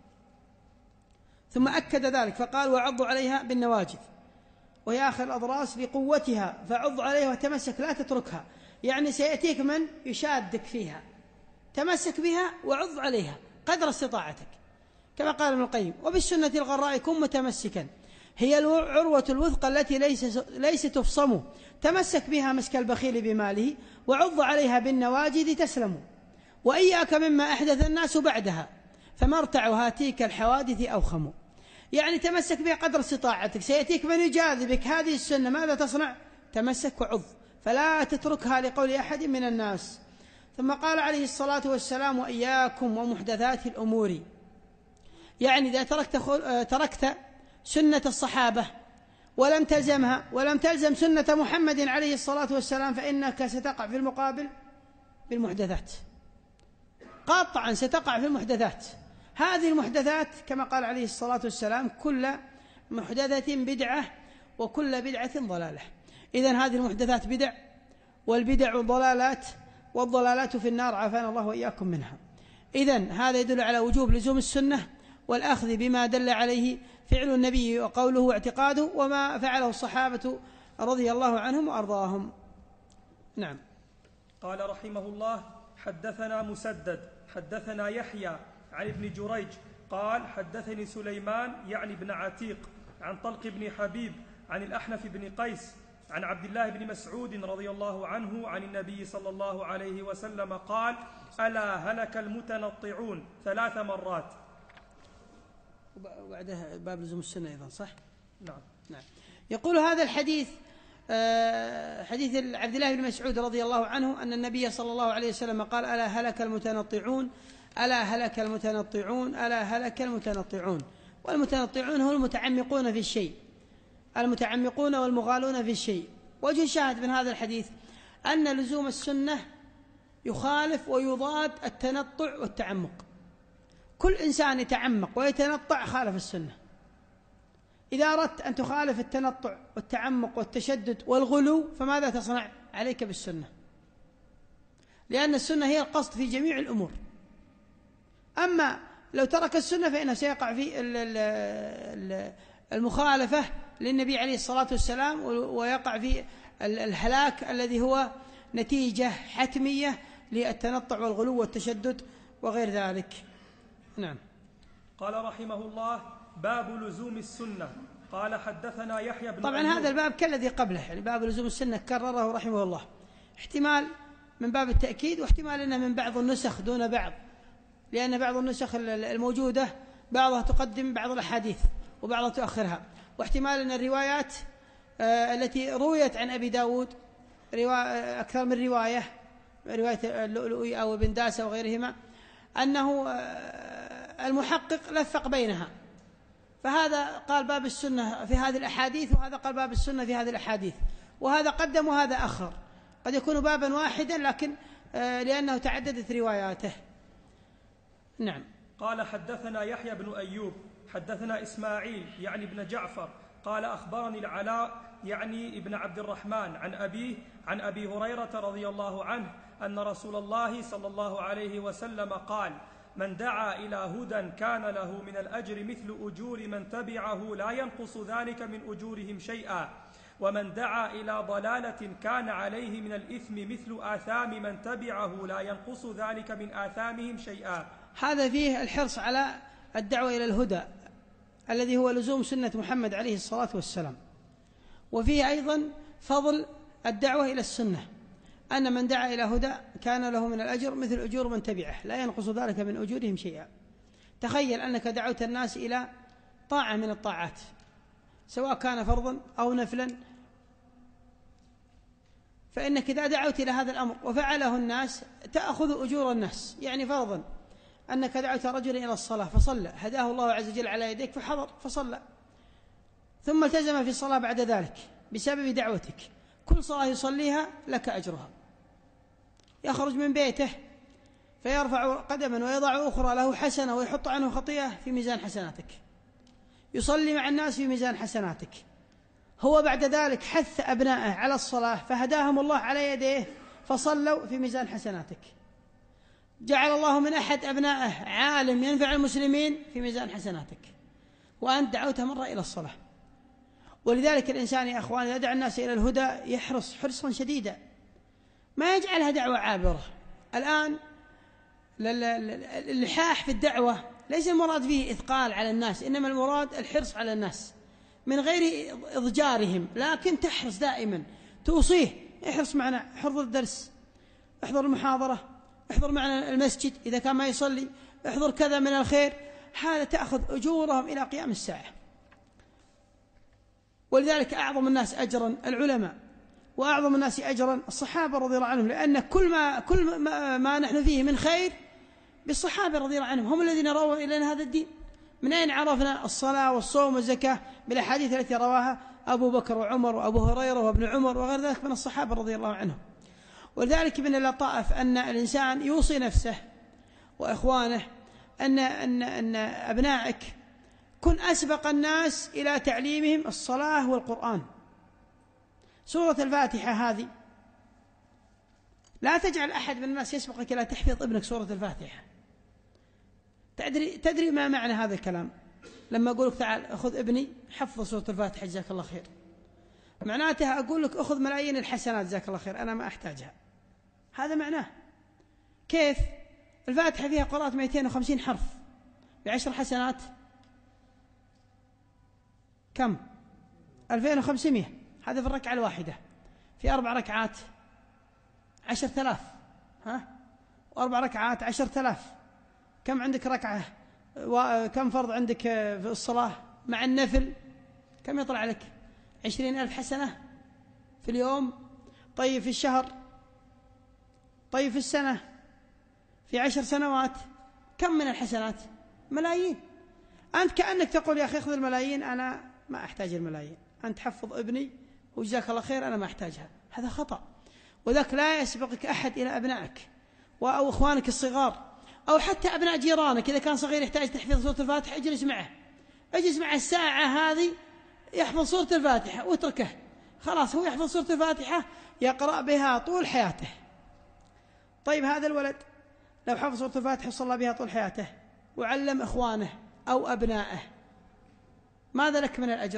ثم أكد ذلك فقال: وعضوا عليها بالنواجذ، وهي آخر الأضراس بقوتها، فعض عليها وتمسك لا تتركها. يعني سيأتيك من يشادك فيها، تمسك بها وعض عليها قدر استطاعتك، كما قال ابن القيم: وبالسنة الغراء كن متمسكا، هي العروة الوثقى التي ليس ليس تفصم، تمسك بها مسك البخيل بماله، وعض عليها بالنواجذ تسلم، وإياك مما أحدث الناس بعدها، فمرتع هاتيك الحوادث أوخم. يعني تمسك بها قدر استطاعتك، سيأتيك من يجاذبك هذه السنة، ماذا تصنع؟ تمسك وعض، فلا تتركها لقول أحد من الناس. ثم قال عليه الصلاة والسلام: وإياكم ومحدثات الأمور. يعني إذا تركت, تركت سنة الصحابة ولم تلزمها ولم تلزم سنة محمد عليه الصلاة والسلام، فإنك ستقع في المقابل بالمحدثات، قاطعا ستقع في المحدثات. هذه المحدثات كما قال عليه الصلاة والسلام: كل محدثة بدعة وكل بدعة ضلالة. إذن هذه المحدثات بدع، والبدع ضلالات، والضلالات في النار، عافانا الله وإياكم منها. إذن هذا يدل على وجوب لزوم السنة والأخذ بما دل عليه فعل النبي وقوله واعتقاده، وما فعله الصحابة رضي الله عنهم وأرضاهم. نعم. قال رحمه الله: حدثنا مسدد حدثنا يحيى عن ابن جريج قال: حدثني سليمان يعني بن عتيق عن طلق بن حبيب عن الأحنف بن قيس عن عبد الله بن مسعود رضي الله عنه عن النبي صلى الله عليه وسلم قال: ألا هلك المتنطعون ثلاث مرات. وبعدها باب لزوم السنة أيضا، صح؟ نعم. نعم. يقول هذا الحديث حديث عبد الله بن مسعود رضي الله عنه أن النبي صلى الله عليه وسلم قال: ألا هلك المتنطعون، ألا هلك المتنطعون، ألا هلك المتنطعون. والمتنطعون هم المتعمقون في الشيء، المتعمقون والمغالون في الشيء. وجه الشاهد من هذا الحديث أن لزوم السنة يخالف ويضاد التنطع والتعمق. كل إنسان يتعمق ويتنطع خالف السنة. إذا أردت أن تخالف التنطع والتعمق والتشدد والغلو فماذا تصنع؟ عليك بالسنة، لأن السنة هي القصد في جميع الأمور. أما لو ترك السنة فإنه سيقع في المخالفة للنبي عليه الصلاة والسلام، ويقع في الهلاك الذي هو نتيجة حتمية للتنطع والغلو والتشدد وغير ذلك. نعم. قال رحمه الله: باب لزوم السنة. قال: حدثنا يحيى بن طبعا أيوب. هذا الباب كالذي قبله، يعني باب لزوم السنة كرره رحمه الله، احتمال من باب التأكيد، واحتمال أنه من بعض النسخ دون بعض، لأن بعض النسخ الموجودة بعضها تقدم بعض الأحاديث وبعضها تؤخرها، واحتمال أن الروايات التي رويت عن أبي داود أكثر من رواية، رواية اللؤلؤي أو ابن داسة وغيرهما، أنه المحقق لفق بينها، فهذا قال باب السنة في هذه الأحاديث، وهذا قال باب السنة في هذه الأحاديث، وهذا قدم وهذا أخر. قد يكون بابا واحدا لكن لأنه تعددت رواياته. نعم. قال: حدثنا يحيى بن أيوب حدثنا إسماعيل يعني ابن جعفر قال: أخبرني العلاء يعني ابن عبد الرحمن عن أبيه عن أبي هريرة رضي الله عنه أن رسول الله صلى الله عليه وسلم قال: من دعا إلى هدى كان له من الأجر مثل أجور من تبعه لا ينقص ذلك من أجورهم شيئا، ومن دعا إلى ضلالة كان عليه من الإثم مثل آثام من تبعه لا ينقص ذلك من آثامهم شيئا. هذا فيه الحرص على الدعوة إلى الهدى الذي هو لزوم سنة محمد عليه الصلاة والسلام، وفيه أيضا فضل الدعوة إلى السنة، أن من دعا إلى هدى كان له من الأجر مثل أجور من تبعه لا ينقص ذلك من أجورهم شيئا. تخيل أنك دعوت الناس إلى طاعة من الطاعات سواء كان فرضا أو نفلا، فإنك إذا دعوت إلى هذا الأمر وفعله الناس تأخذ أجور الناس. يعني فرضا أنك دعوت رجلا إلى الصلاة فصلى، هداه الله عز وجل على يديك فحضر فصلى، ثم التزم في الصلاة بعد ذلك بسبب دعوتك، كل صلاة يصليها لك أجرها. يخرج من بيته فيرفع قدما ويضع أخرى له حسنة ويحط عنه خطيئة في ميزان حسناتك، يصلي مع الناس في ميزان حسناتك. هو بعد ذلك حث أبنائه على الصلاة فهداهم الله على يديه فصلوا في ميزان حسناتك. جعل الله من أحد أبنائه عالم ينفع المسلمين في ميزان حسناتك، وأنت دعوته مرة إلى الصلاة. ولذلك الإنسان يا أخوان إذا دعا الناس إلى الهدى يحرص حرصا شديدا، ما يجعلها دعوة عابرة. الآن الإلحاح في الدعوة ليس المراد فيه إثقال على الناس، إنما المراد الحرص على الناس من غير إضجارهم، لكن تحرص دائما توصيه احرص معنا، احضر الدرس، احضر المحاضرة، احضر معنا المسجد إذا كان ما يصلي، احضر كذا من الخير. هذا تأخذ أجورهم إلى قيام الساعة. ولذلك أعظم الناس أجرا العلماء، وأعظم الناس أجرا الصحابة رضي الله عنهم، لأن كل ما, كل ما, ما نحن فيه من خير بالصحابة رضي الله عنهم، هم الذين رووا إلينا هذا الدين. من أين عرفنا الصلاة والصوم والزكاة؟ بالأحاديث التي رواها أبو بكر وعمر وأبو هريرة وابن عمر وغير ذلك من الصحابة رضي الله عنهم. ولذلك من اللطائف أن الإنسان يوصي نفسه وإخوانه أن, أن, أن أبنائك كن أسبق الناس إلى تعليمهم الصلاة والقرآن. سورة الفاتحة هذه لا تجعل أحد من الناس يسبقك إلى تحفيظ ابنك سورة الفاتحة. تدري, تدري ما معنى هذا الكلام؟ لما أقول لك تعال أخذ ابني حفظ سورة الفاتحة جزاك الله خير، معناتها أقول لك أخذ ملايين الحسنات جزاك الله خير، أنا ما أحتاجها. هذا معناه. كيف؟ الفاتحة فيها قراءة مئتين وخمسين حرف بعشر حسنات كم؟ ألفين وخمسمائة. هذا في الركعة الواحدة، في أربع ركعات عشر ثلاث، ها؟ وأربع ركعات عشر ثلاث. كم عندك ركعة؟ وكم فرض عندك في الصلاة مع النفل؟ كم يطلع لك؟ عشرين ألف حسنة في اليوم. طيب في الشهر؟ طيب في السنة؟ في عشر سنوات كم من الحسنات؟ ملايين. أنت كأنك تقول يا أخي أخذ الملايين، أنا ما أحتاج الملايين، أنت حفظ ابني وجزاك الله خير أنا ما أحتاجها. هذا خطأ. وذاك لا يسبقك أحد إلى أبنائك أو أخوانك الصغار، أو حتى أبناء جيرانك. إذا كان صغير يحتاج تحفيظ سورة الفاتحة اجلس معه، اجلس مع الساعة هذه يحفظ سورة الفاتحة واتركه، خلاص هو يحفظ سورة الفاتحة يقرأ بها طول حياته. طيب هذا الولد لو حفظ سورة الفاتحة وصلى بها طول حياته وعلم إخوانه أو أبنائه، ماذا لك من الأجر؟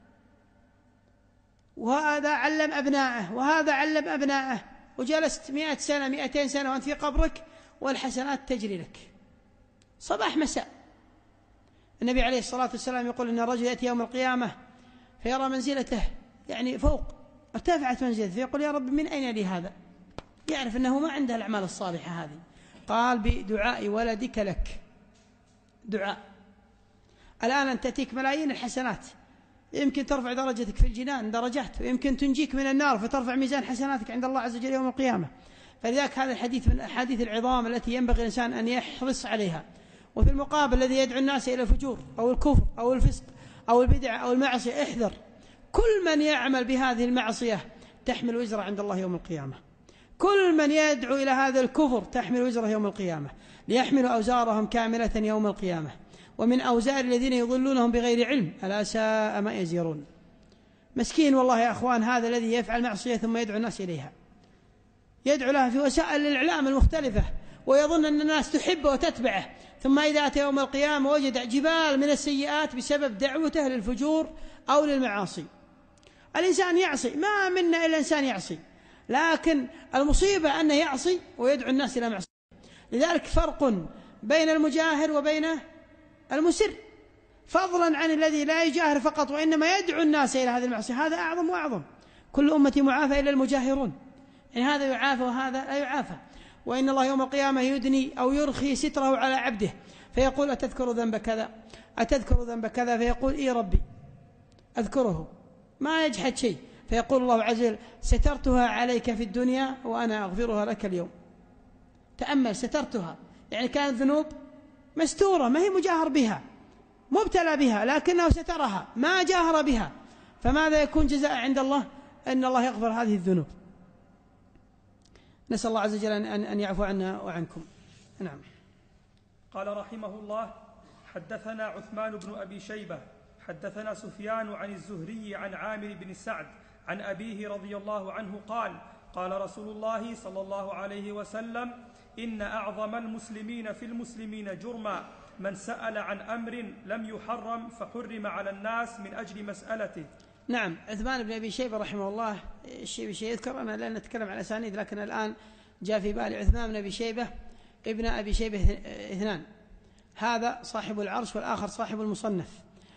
وهذا علم أبنائه وهذا علم أبنائه، وجلست مئة سنة مئتين سنة وأنت في قبرك والحسنات تجري لك صباح مساء. النبي عليه الصلاة والسلام يقول إن الرجل يأتي يوم القيامة فيرى منزلته يعني فوق ارتفعت منزلته، فيقول يا رب من أين لي هذا؟ يعرف أنه ما عنده الأعمال الصالحة هذه. قال بدعاء ولدك لك. دعاء. الآن أن تأتيك ملايين الحسنات، يمكن ترفع درجتك في الجنان درجات، ويمكن تنجيك من النار فترفع ميزان حسناتك عند الله عز وجل يوم القيامة. فلذلك هذا الحديث من الأحاديث العظام التي ينبغي الإنسان أن يحرص عليها. وفي المقابل الذي يدعو الناس إلى الفجور أو الكفر أو الفسق أو البدع أو المعصية، احذر، كل من يعمل بهذه المعصية تحمل وزر عند الله يوم القيامة. كل من يدعو إلى هذا الكفر تحمل وزره يوم القيامة، ليحملوا أوزارهم كاملة يوم القيامة ومن أوزار الذين يضلونهم بغير علم ألا ساء ما يزرون. مسكين والله يا أخوان هذا الذي يفعل معصية ثم يدعو الناس إليها، يدعو لها في وسائل الإعلام المختلفة ويظن أن الناس تحبه وتتبعه، ثم إذا أتى يوم القيامة وجد جبال من السيئات بسبب دعوته للفجور أو للمعاصي. الإنسان يعصي، ما منا إلا إنسان يعصي، لكن المصيبة أنه يعصي ويدعو الناس إلى معصية. لذلك فرق بين المجاهر وبين المسر، فضلا عن الذي لا يجاهر فقط وإنما يدعو الناس إلى هذه المعصية، هذا أعظم وأعظم. كل أمتي معافى إلا المجاهرون، يعني هذا يعافى وهذا لا يعافى. وإن الله يوم القيامة يدني أو يرخي ستره على عبده فيقول أتذكر ذنب كذا، أتذكر ذنب كذا، فيقول إي ربي أذكره، ما يجحد شيء، فيقول الله عز وجل سترتها عليك في الدنيا وأنا أغفرها لك اليوم. تأمل، سترتها يعني كانت ذنوب مستورة، ما هي مجاهر بها، مبتلى بها، لكنه سترها ما جاهر بها، فماذا يكون جزاء عند الله؟ أن الله يغفر هذه الذنوب. نسأل الله عز وجل أن يعفو عنا وعنكم. نعم. قال رحمه الله: حدثنا عثمان بن أبي شيبة حدثنا سفيان عن الزهري عن عامر بن سعد عن أبيه رضي الله عنه قال: قال رسول الله صلى الله عليه وسلم: إن أعظم المسلمين في المسلمين جرما من سأل عن أمر لم يحرم فحرم على الناس من أجل مسألته. نعم. عثمان بن أبي شيبة رحمه الله، الشيء بشيء يذكر، أنا لا نتكلم على أسانيد، لكن الآن جاء في بالي عثمان بن أبي شيبة ابن أبي شيبة اثنان، هذا صاحب العرش والآخر صاحب المصنف،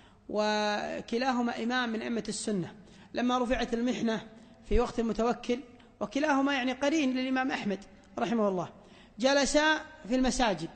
وكلاهما إمام من أئمة السنة. لما رفعت المحنة في وقت المتوكل، وكلاهما يعني قرين للإمام أحمد رحمه الله، جلسا في المساجد،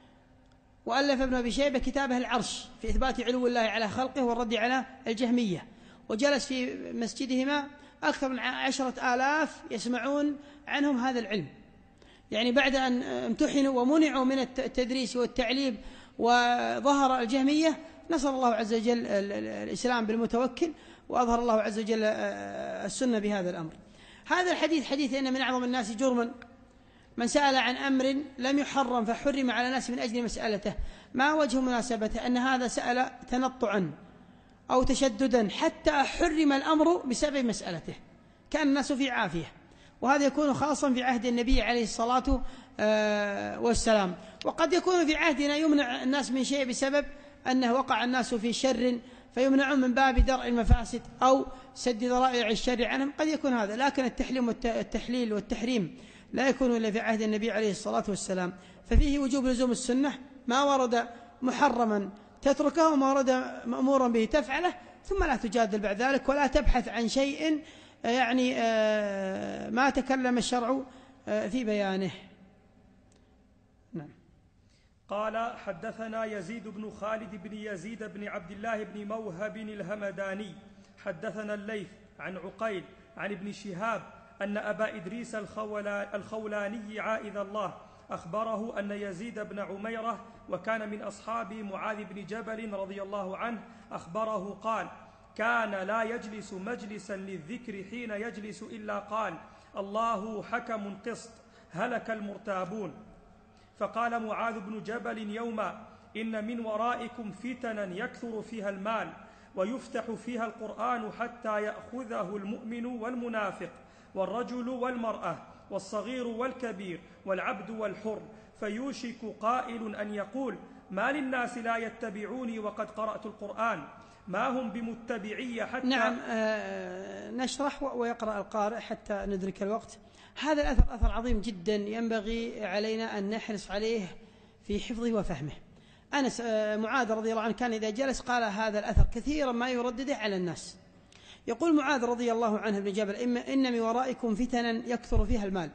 وألف ابن أبي شيبة كتابه العرش في إثبات علو الله على خلقه والرد على الجهمية، وجلس في مسجدهما أكثر من عشرة آلاف يسمعون عنهم هذا العلم، يعني بعد أن امتحنوا ومنعوا من التدريس والتعليم وظهر الجهمية، نصر الله عز وجل الإسلام بالمتوكل، وأظهر الله عز وجل السنة بهذا الأمر. هذا الحديث حديث إن من أعظم الناس جرما من سأل عن أمر لم يحرم فحرم على الناس من أجل مسألته. ما وجه مناسبته؟ أن هذا سأل تنطعا أو تشددا حتى حرم الأمر بسبب مسألته، كان الناس في عافية، وهذا يكون خاصا في عهد النبي عليه الصلاة والسلام. وقد يكون في عهدنا يمنع الناس من شيء بسبب أنه وقع الناس في شر فيمنعون من باب درء المفاسد أو سد ذرائع الشر عنهم، قد يكون هذا، لكن التحليم والتحليل والتحريم لا يكون إلا في عهد النبي عليه الصلاة والسلام. ففيه وجوب لزوم السنة، ما ورد محرما تتركه وما ورد مأمورا به تفعله، ثم لا تجادل بعد ذلك ولا تبحث عن شيء يعني ما تكلم الشرع في بيانه. نعم. قال: حدثنا يزيد بن خالد بن يزيد بن عبد الله بن موهب الهمداني حدثنا الليث عن عقيل عن ابن شهاب أن أبا إدريس الخولاني عائذ الله أخبره أن يزيد بن عميرة، وكان من أصحاب معاذ بن جبل رضي الله عنه، أخبره قال: كان لا يجلس مجلسا للذكر حين يجلس إلا قال: الله حكم قسط، هلك المرتابون. فقال معاذ بن جبل يوما: إن من ورائكم فتنا يكثر فيها المال ويفتح فيها القرآن حتى يأخذه المؤمن والمنافق والرجل والمرأة والصغير والكبير والعبد والحر، فيوشك قائل أن يقول: ما للناس لا يتبعوني وقد قرأت القرآن، ما هم بمتبعي حتى. نعم. آه نشرح ويقرأ القارئ حتى ندرك الوقت. هذا الأثر أثر عظيم جدا، ينبغي علينا أن نحرص عليه في حفظه وفهمه. أنس آه معاذ رضي الله عنه كان إذا جلس قال هذا الأثر كثيرا ما يردده على الناس. يقول معاذ رضي الله عنه ابن جبل: إن من ورائكم فتنا يكثر فيها المال،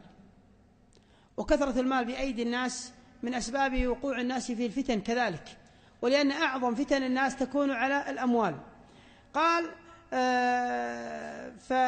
وكثرة المال بأيدي الناس من أسباب وقوع الناس في الفتن كذلك، ولأن أعظم فتن الناس تكون على الأموال. قال: آه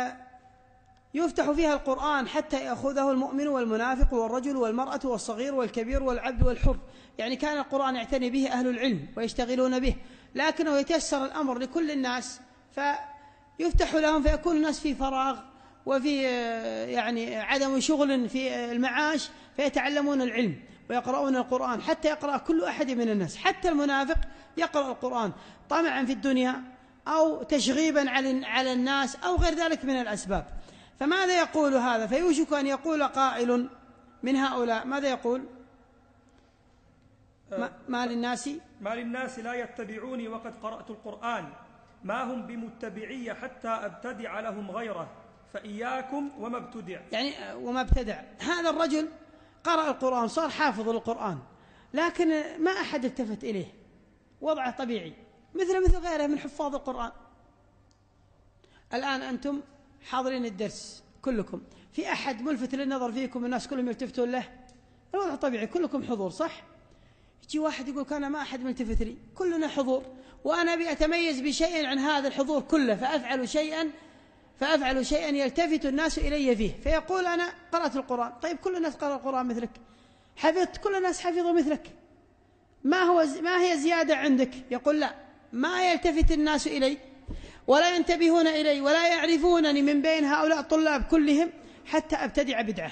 فيفتح فيها القرآن حتى يأخذه المؤمن والمنافق والرجل والمرأة والصغير والكبير والعبد والحر، يعني كان القرآن يعتني به أهل العلم ويشتغلون به، لكنه يتيسر الأمر لكل الناس فيفتح لهم، فيكون الناس في فراغ وفي يعني عدم شغل في المعاش، فيتعلمون العلم ويقرؤون القرآن حتى يقرأ كل أحد من الناس، حتى المنافق يقرأ القرآن طمعا في الدنيا أو تشغيبا على الناس أو غير ذلك من الأسباب. فماذا يقول هذا؟ فيوشك أن يقول قائل من هؤلاء، ماذا يقول؟ ما, ما للناس ما للناس لا يتبعوني وقد قرأت القرآن، ما هم بمتبعي حتى أبتدع لهم غيره، فإياكم وما ابتدع. يعني وما ابتدع. هذا الرجل قرأ القرآن، صار حافظ للقرآن، لكن ما أحد التفت إليه، وضعه طبيعي مثل مثل غيره من حفاظ القرآن. الآن أنتم حاضرين الدرس كلكم، في أحد ملفت للنظر فيكم الناس كلهم يلتفتون له؟ الوضع طبيعي، كلكم حضور صح؟ يجي واحد يقول كان ما أحد ملتفت لي، كلنا حضور، وأنا أبي أتميز بشيء عن هذا الحضور كله، فأفعل شيئا فأفعل شيئا يلتفت الناس إلي فيه، فيقول أنا قرأت القرآن. طيب كل الناس قرأ القرآن مثلك، حفظت، كل الناس حفظوا مثلك، ما هو ما هي زيادة عندك؟ يقول لا، ما يلتفت الناس إلي ولا ينتبهون إلي ولا يعرفونني من بين هؤلاء الطلاب كلهم حتى أبتدع بدعة.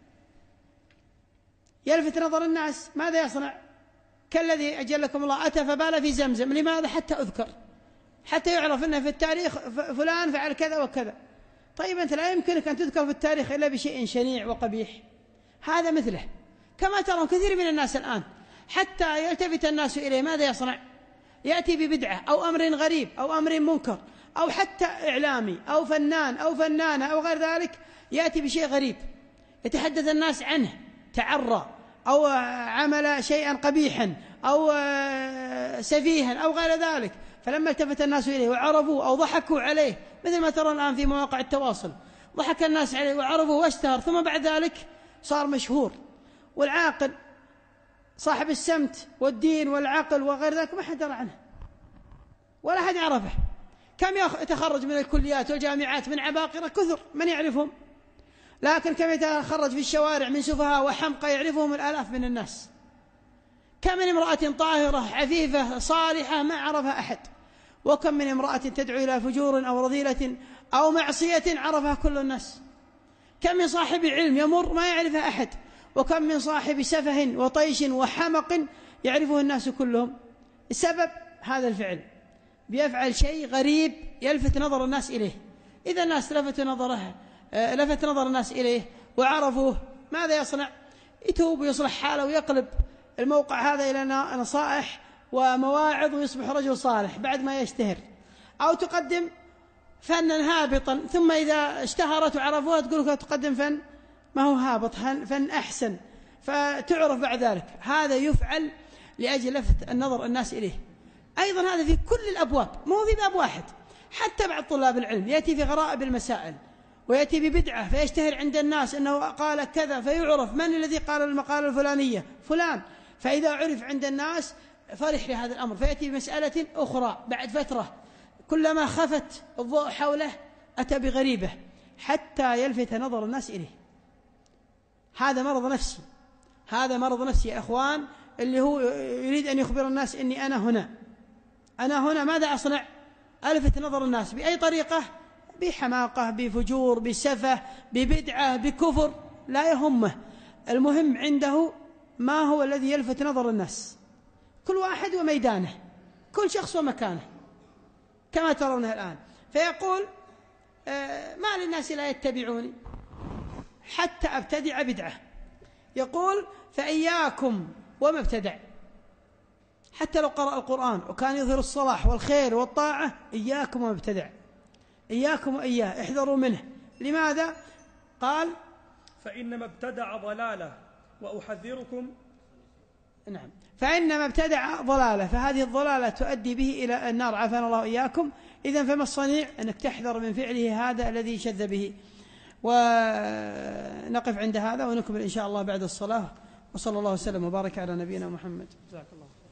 يلفت نظر الناس، ماذا يصنع؟ كالذي أجلكم الله أتى فبال في زمزم، لماذا؟ حتى أذكر، حتى يعرف أنه في التاريخ فلان فعل كذا وكذا. طيب أنت لا يمكنك أن تذكر في التاريخ إلا بشيء شنيع وقبيح. هذا مثله، كما ترون كثير من الناس الآن حتى يلتفت الناس إليه ماذا يصنع؟ يأتي ببدعة أو أمر غريب أو أمر منكر، أو حتى إعلامي أو فنان أو فنانة أو غير ذلك، يأتي بشيء غريب يتحدث الناس عنه، تعرى أو عمل شيئا قبيحا أو سفيها أو غير ذلك، فلما التفت الناس إليه وعرفوا أو ضحكوا عليه، مثل ما ترى الآن في مواقع التواصل، ضحك الناس عليه وعرفوا واشتهر، ثم بعد ذلك صار مشهور. والعاقل صاحب السمت والدين والعقل وغير ذلك ما حد درى عنه ولا حد يعرفه. كم يتخرج من الكليات والجامعات من عباقرة كثر من يعرفهم، لكن كم يتخرج في الشوارع من سفهاء وحمقى يعرفهم الآلاف من الناس. كم من امرأة طاهرة عفيفة صالحة ما عرفها أحد، وكم من امرأة تدعو إلى فجور أو رذيلة أو معصية عرفها كل الناس. كم من صاحب علم يمر ما يعرفها أحد، وكم من صاحب سفه وطيش وحمق يعرفه الناس كلهم. السبب هذا الفعل، بيفعل شيء غريب يلفت نظر الناس إليه. إذا الناس لفت نظرها لفت نظر الناس إليه وعرفوه، ماذا يصنع؟ يتوب ويصلح حاله ويقلب الموقع هذا إلى نصائح ومواعظ ويصبح رجل صالح بعد ما يشتهر. أو تقدم فنا هابطا، ثم إذا اشتهرت وعرفوها تقول لك تقدم فن ما هو هابط، فن أحسن، فتعرف بعد ذلك. هذا يفعل لأجل لفت النظر الناس إليه. أيضا هذا في كل الأبواب، مو في باب واحد. حتى بعض طلاب العلم يأتي في غرائب المسائل ويأتي ببدعة فيشتهر عند الناس أنه قال كذا، فيعرف من الذي قال المقالة الفلانية؟ فلان. فإذا عرف عند الناس فرح لهذا الأمر، فيأتي بمسألة أخرى بعد فترة، كلما خفت الضوء حوله أتى بغريبة حتى يلفت نظر الناس إليه. هذا مرض نفسي، هذا مرض نفسي يا أخوان، اللي هو يريد أن يخبر الناس إني أنا هنا، أنا هنا. ماذا أصنع؟ ألفت نظر الناس بأي طريقة؟ بحماقة، بفجور، بسفة، ببدعة، بكفر، لا يهمه. المهم عنده ما هو الذي يلفت نظر الناس. كل واحد وميدانه، كل شخص ومكانه، كما ترونه الآن. فيقول آه ما للناس لا يتبعوني حتى أبتدع بدعة. يقول فإياكم وما ابتدع. حتى لو قرأ القرآن وكان يظهر الصلاح والخير والطاعة، إياكم وما ابتدع، إياكم وإياه، احذروا منه. لماذا؟ قال فإنما ابتدع ضلالة وأحذركم. نعم، فإنما ابتدع ضلالة، فهذه الضلالة تؤدي به إلى النار، عافانا الله إياكم. إذن فما الصنيع؟ أنك تحذر من فعله هذا الذي شذ به. ونقف عند هذا ونكمل إن شاء الله بعد الصلاة. وصلى الله وسلم وبارك على نبينا محمد. جزاك الله.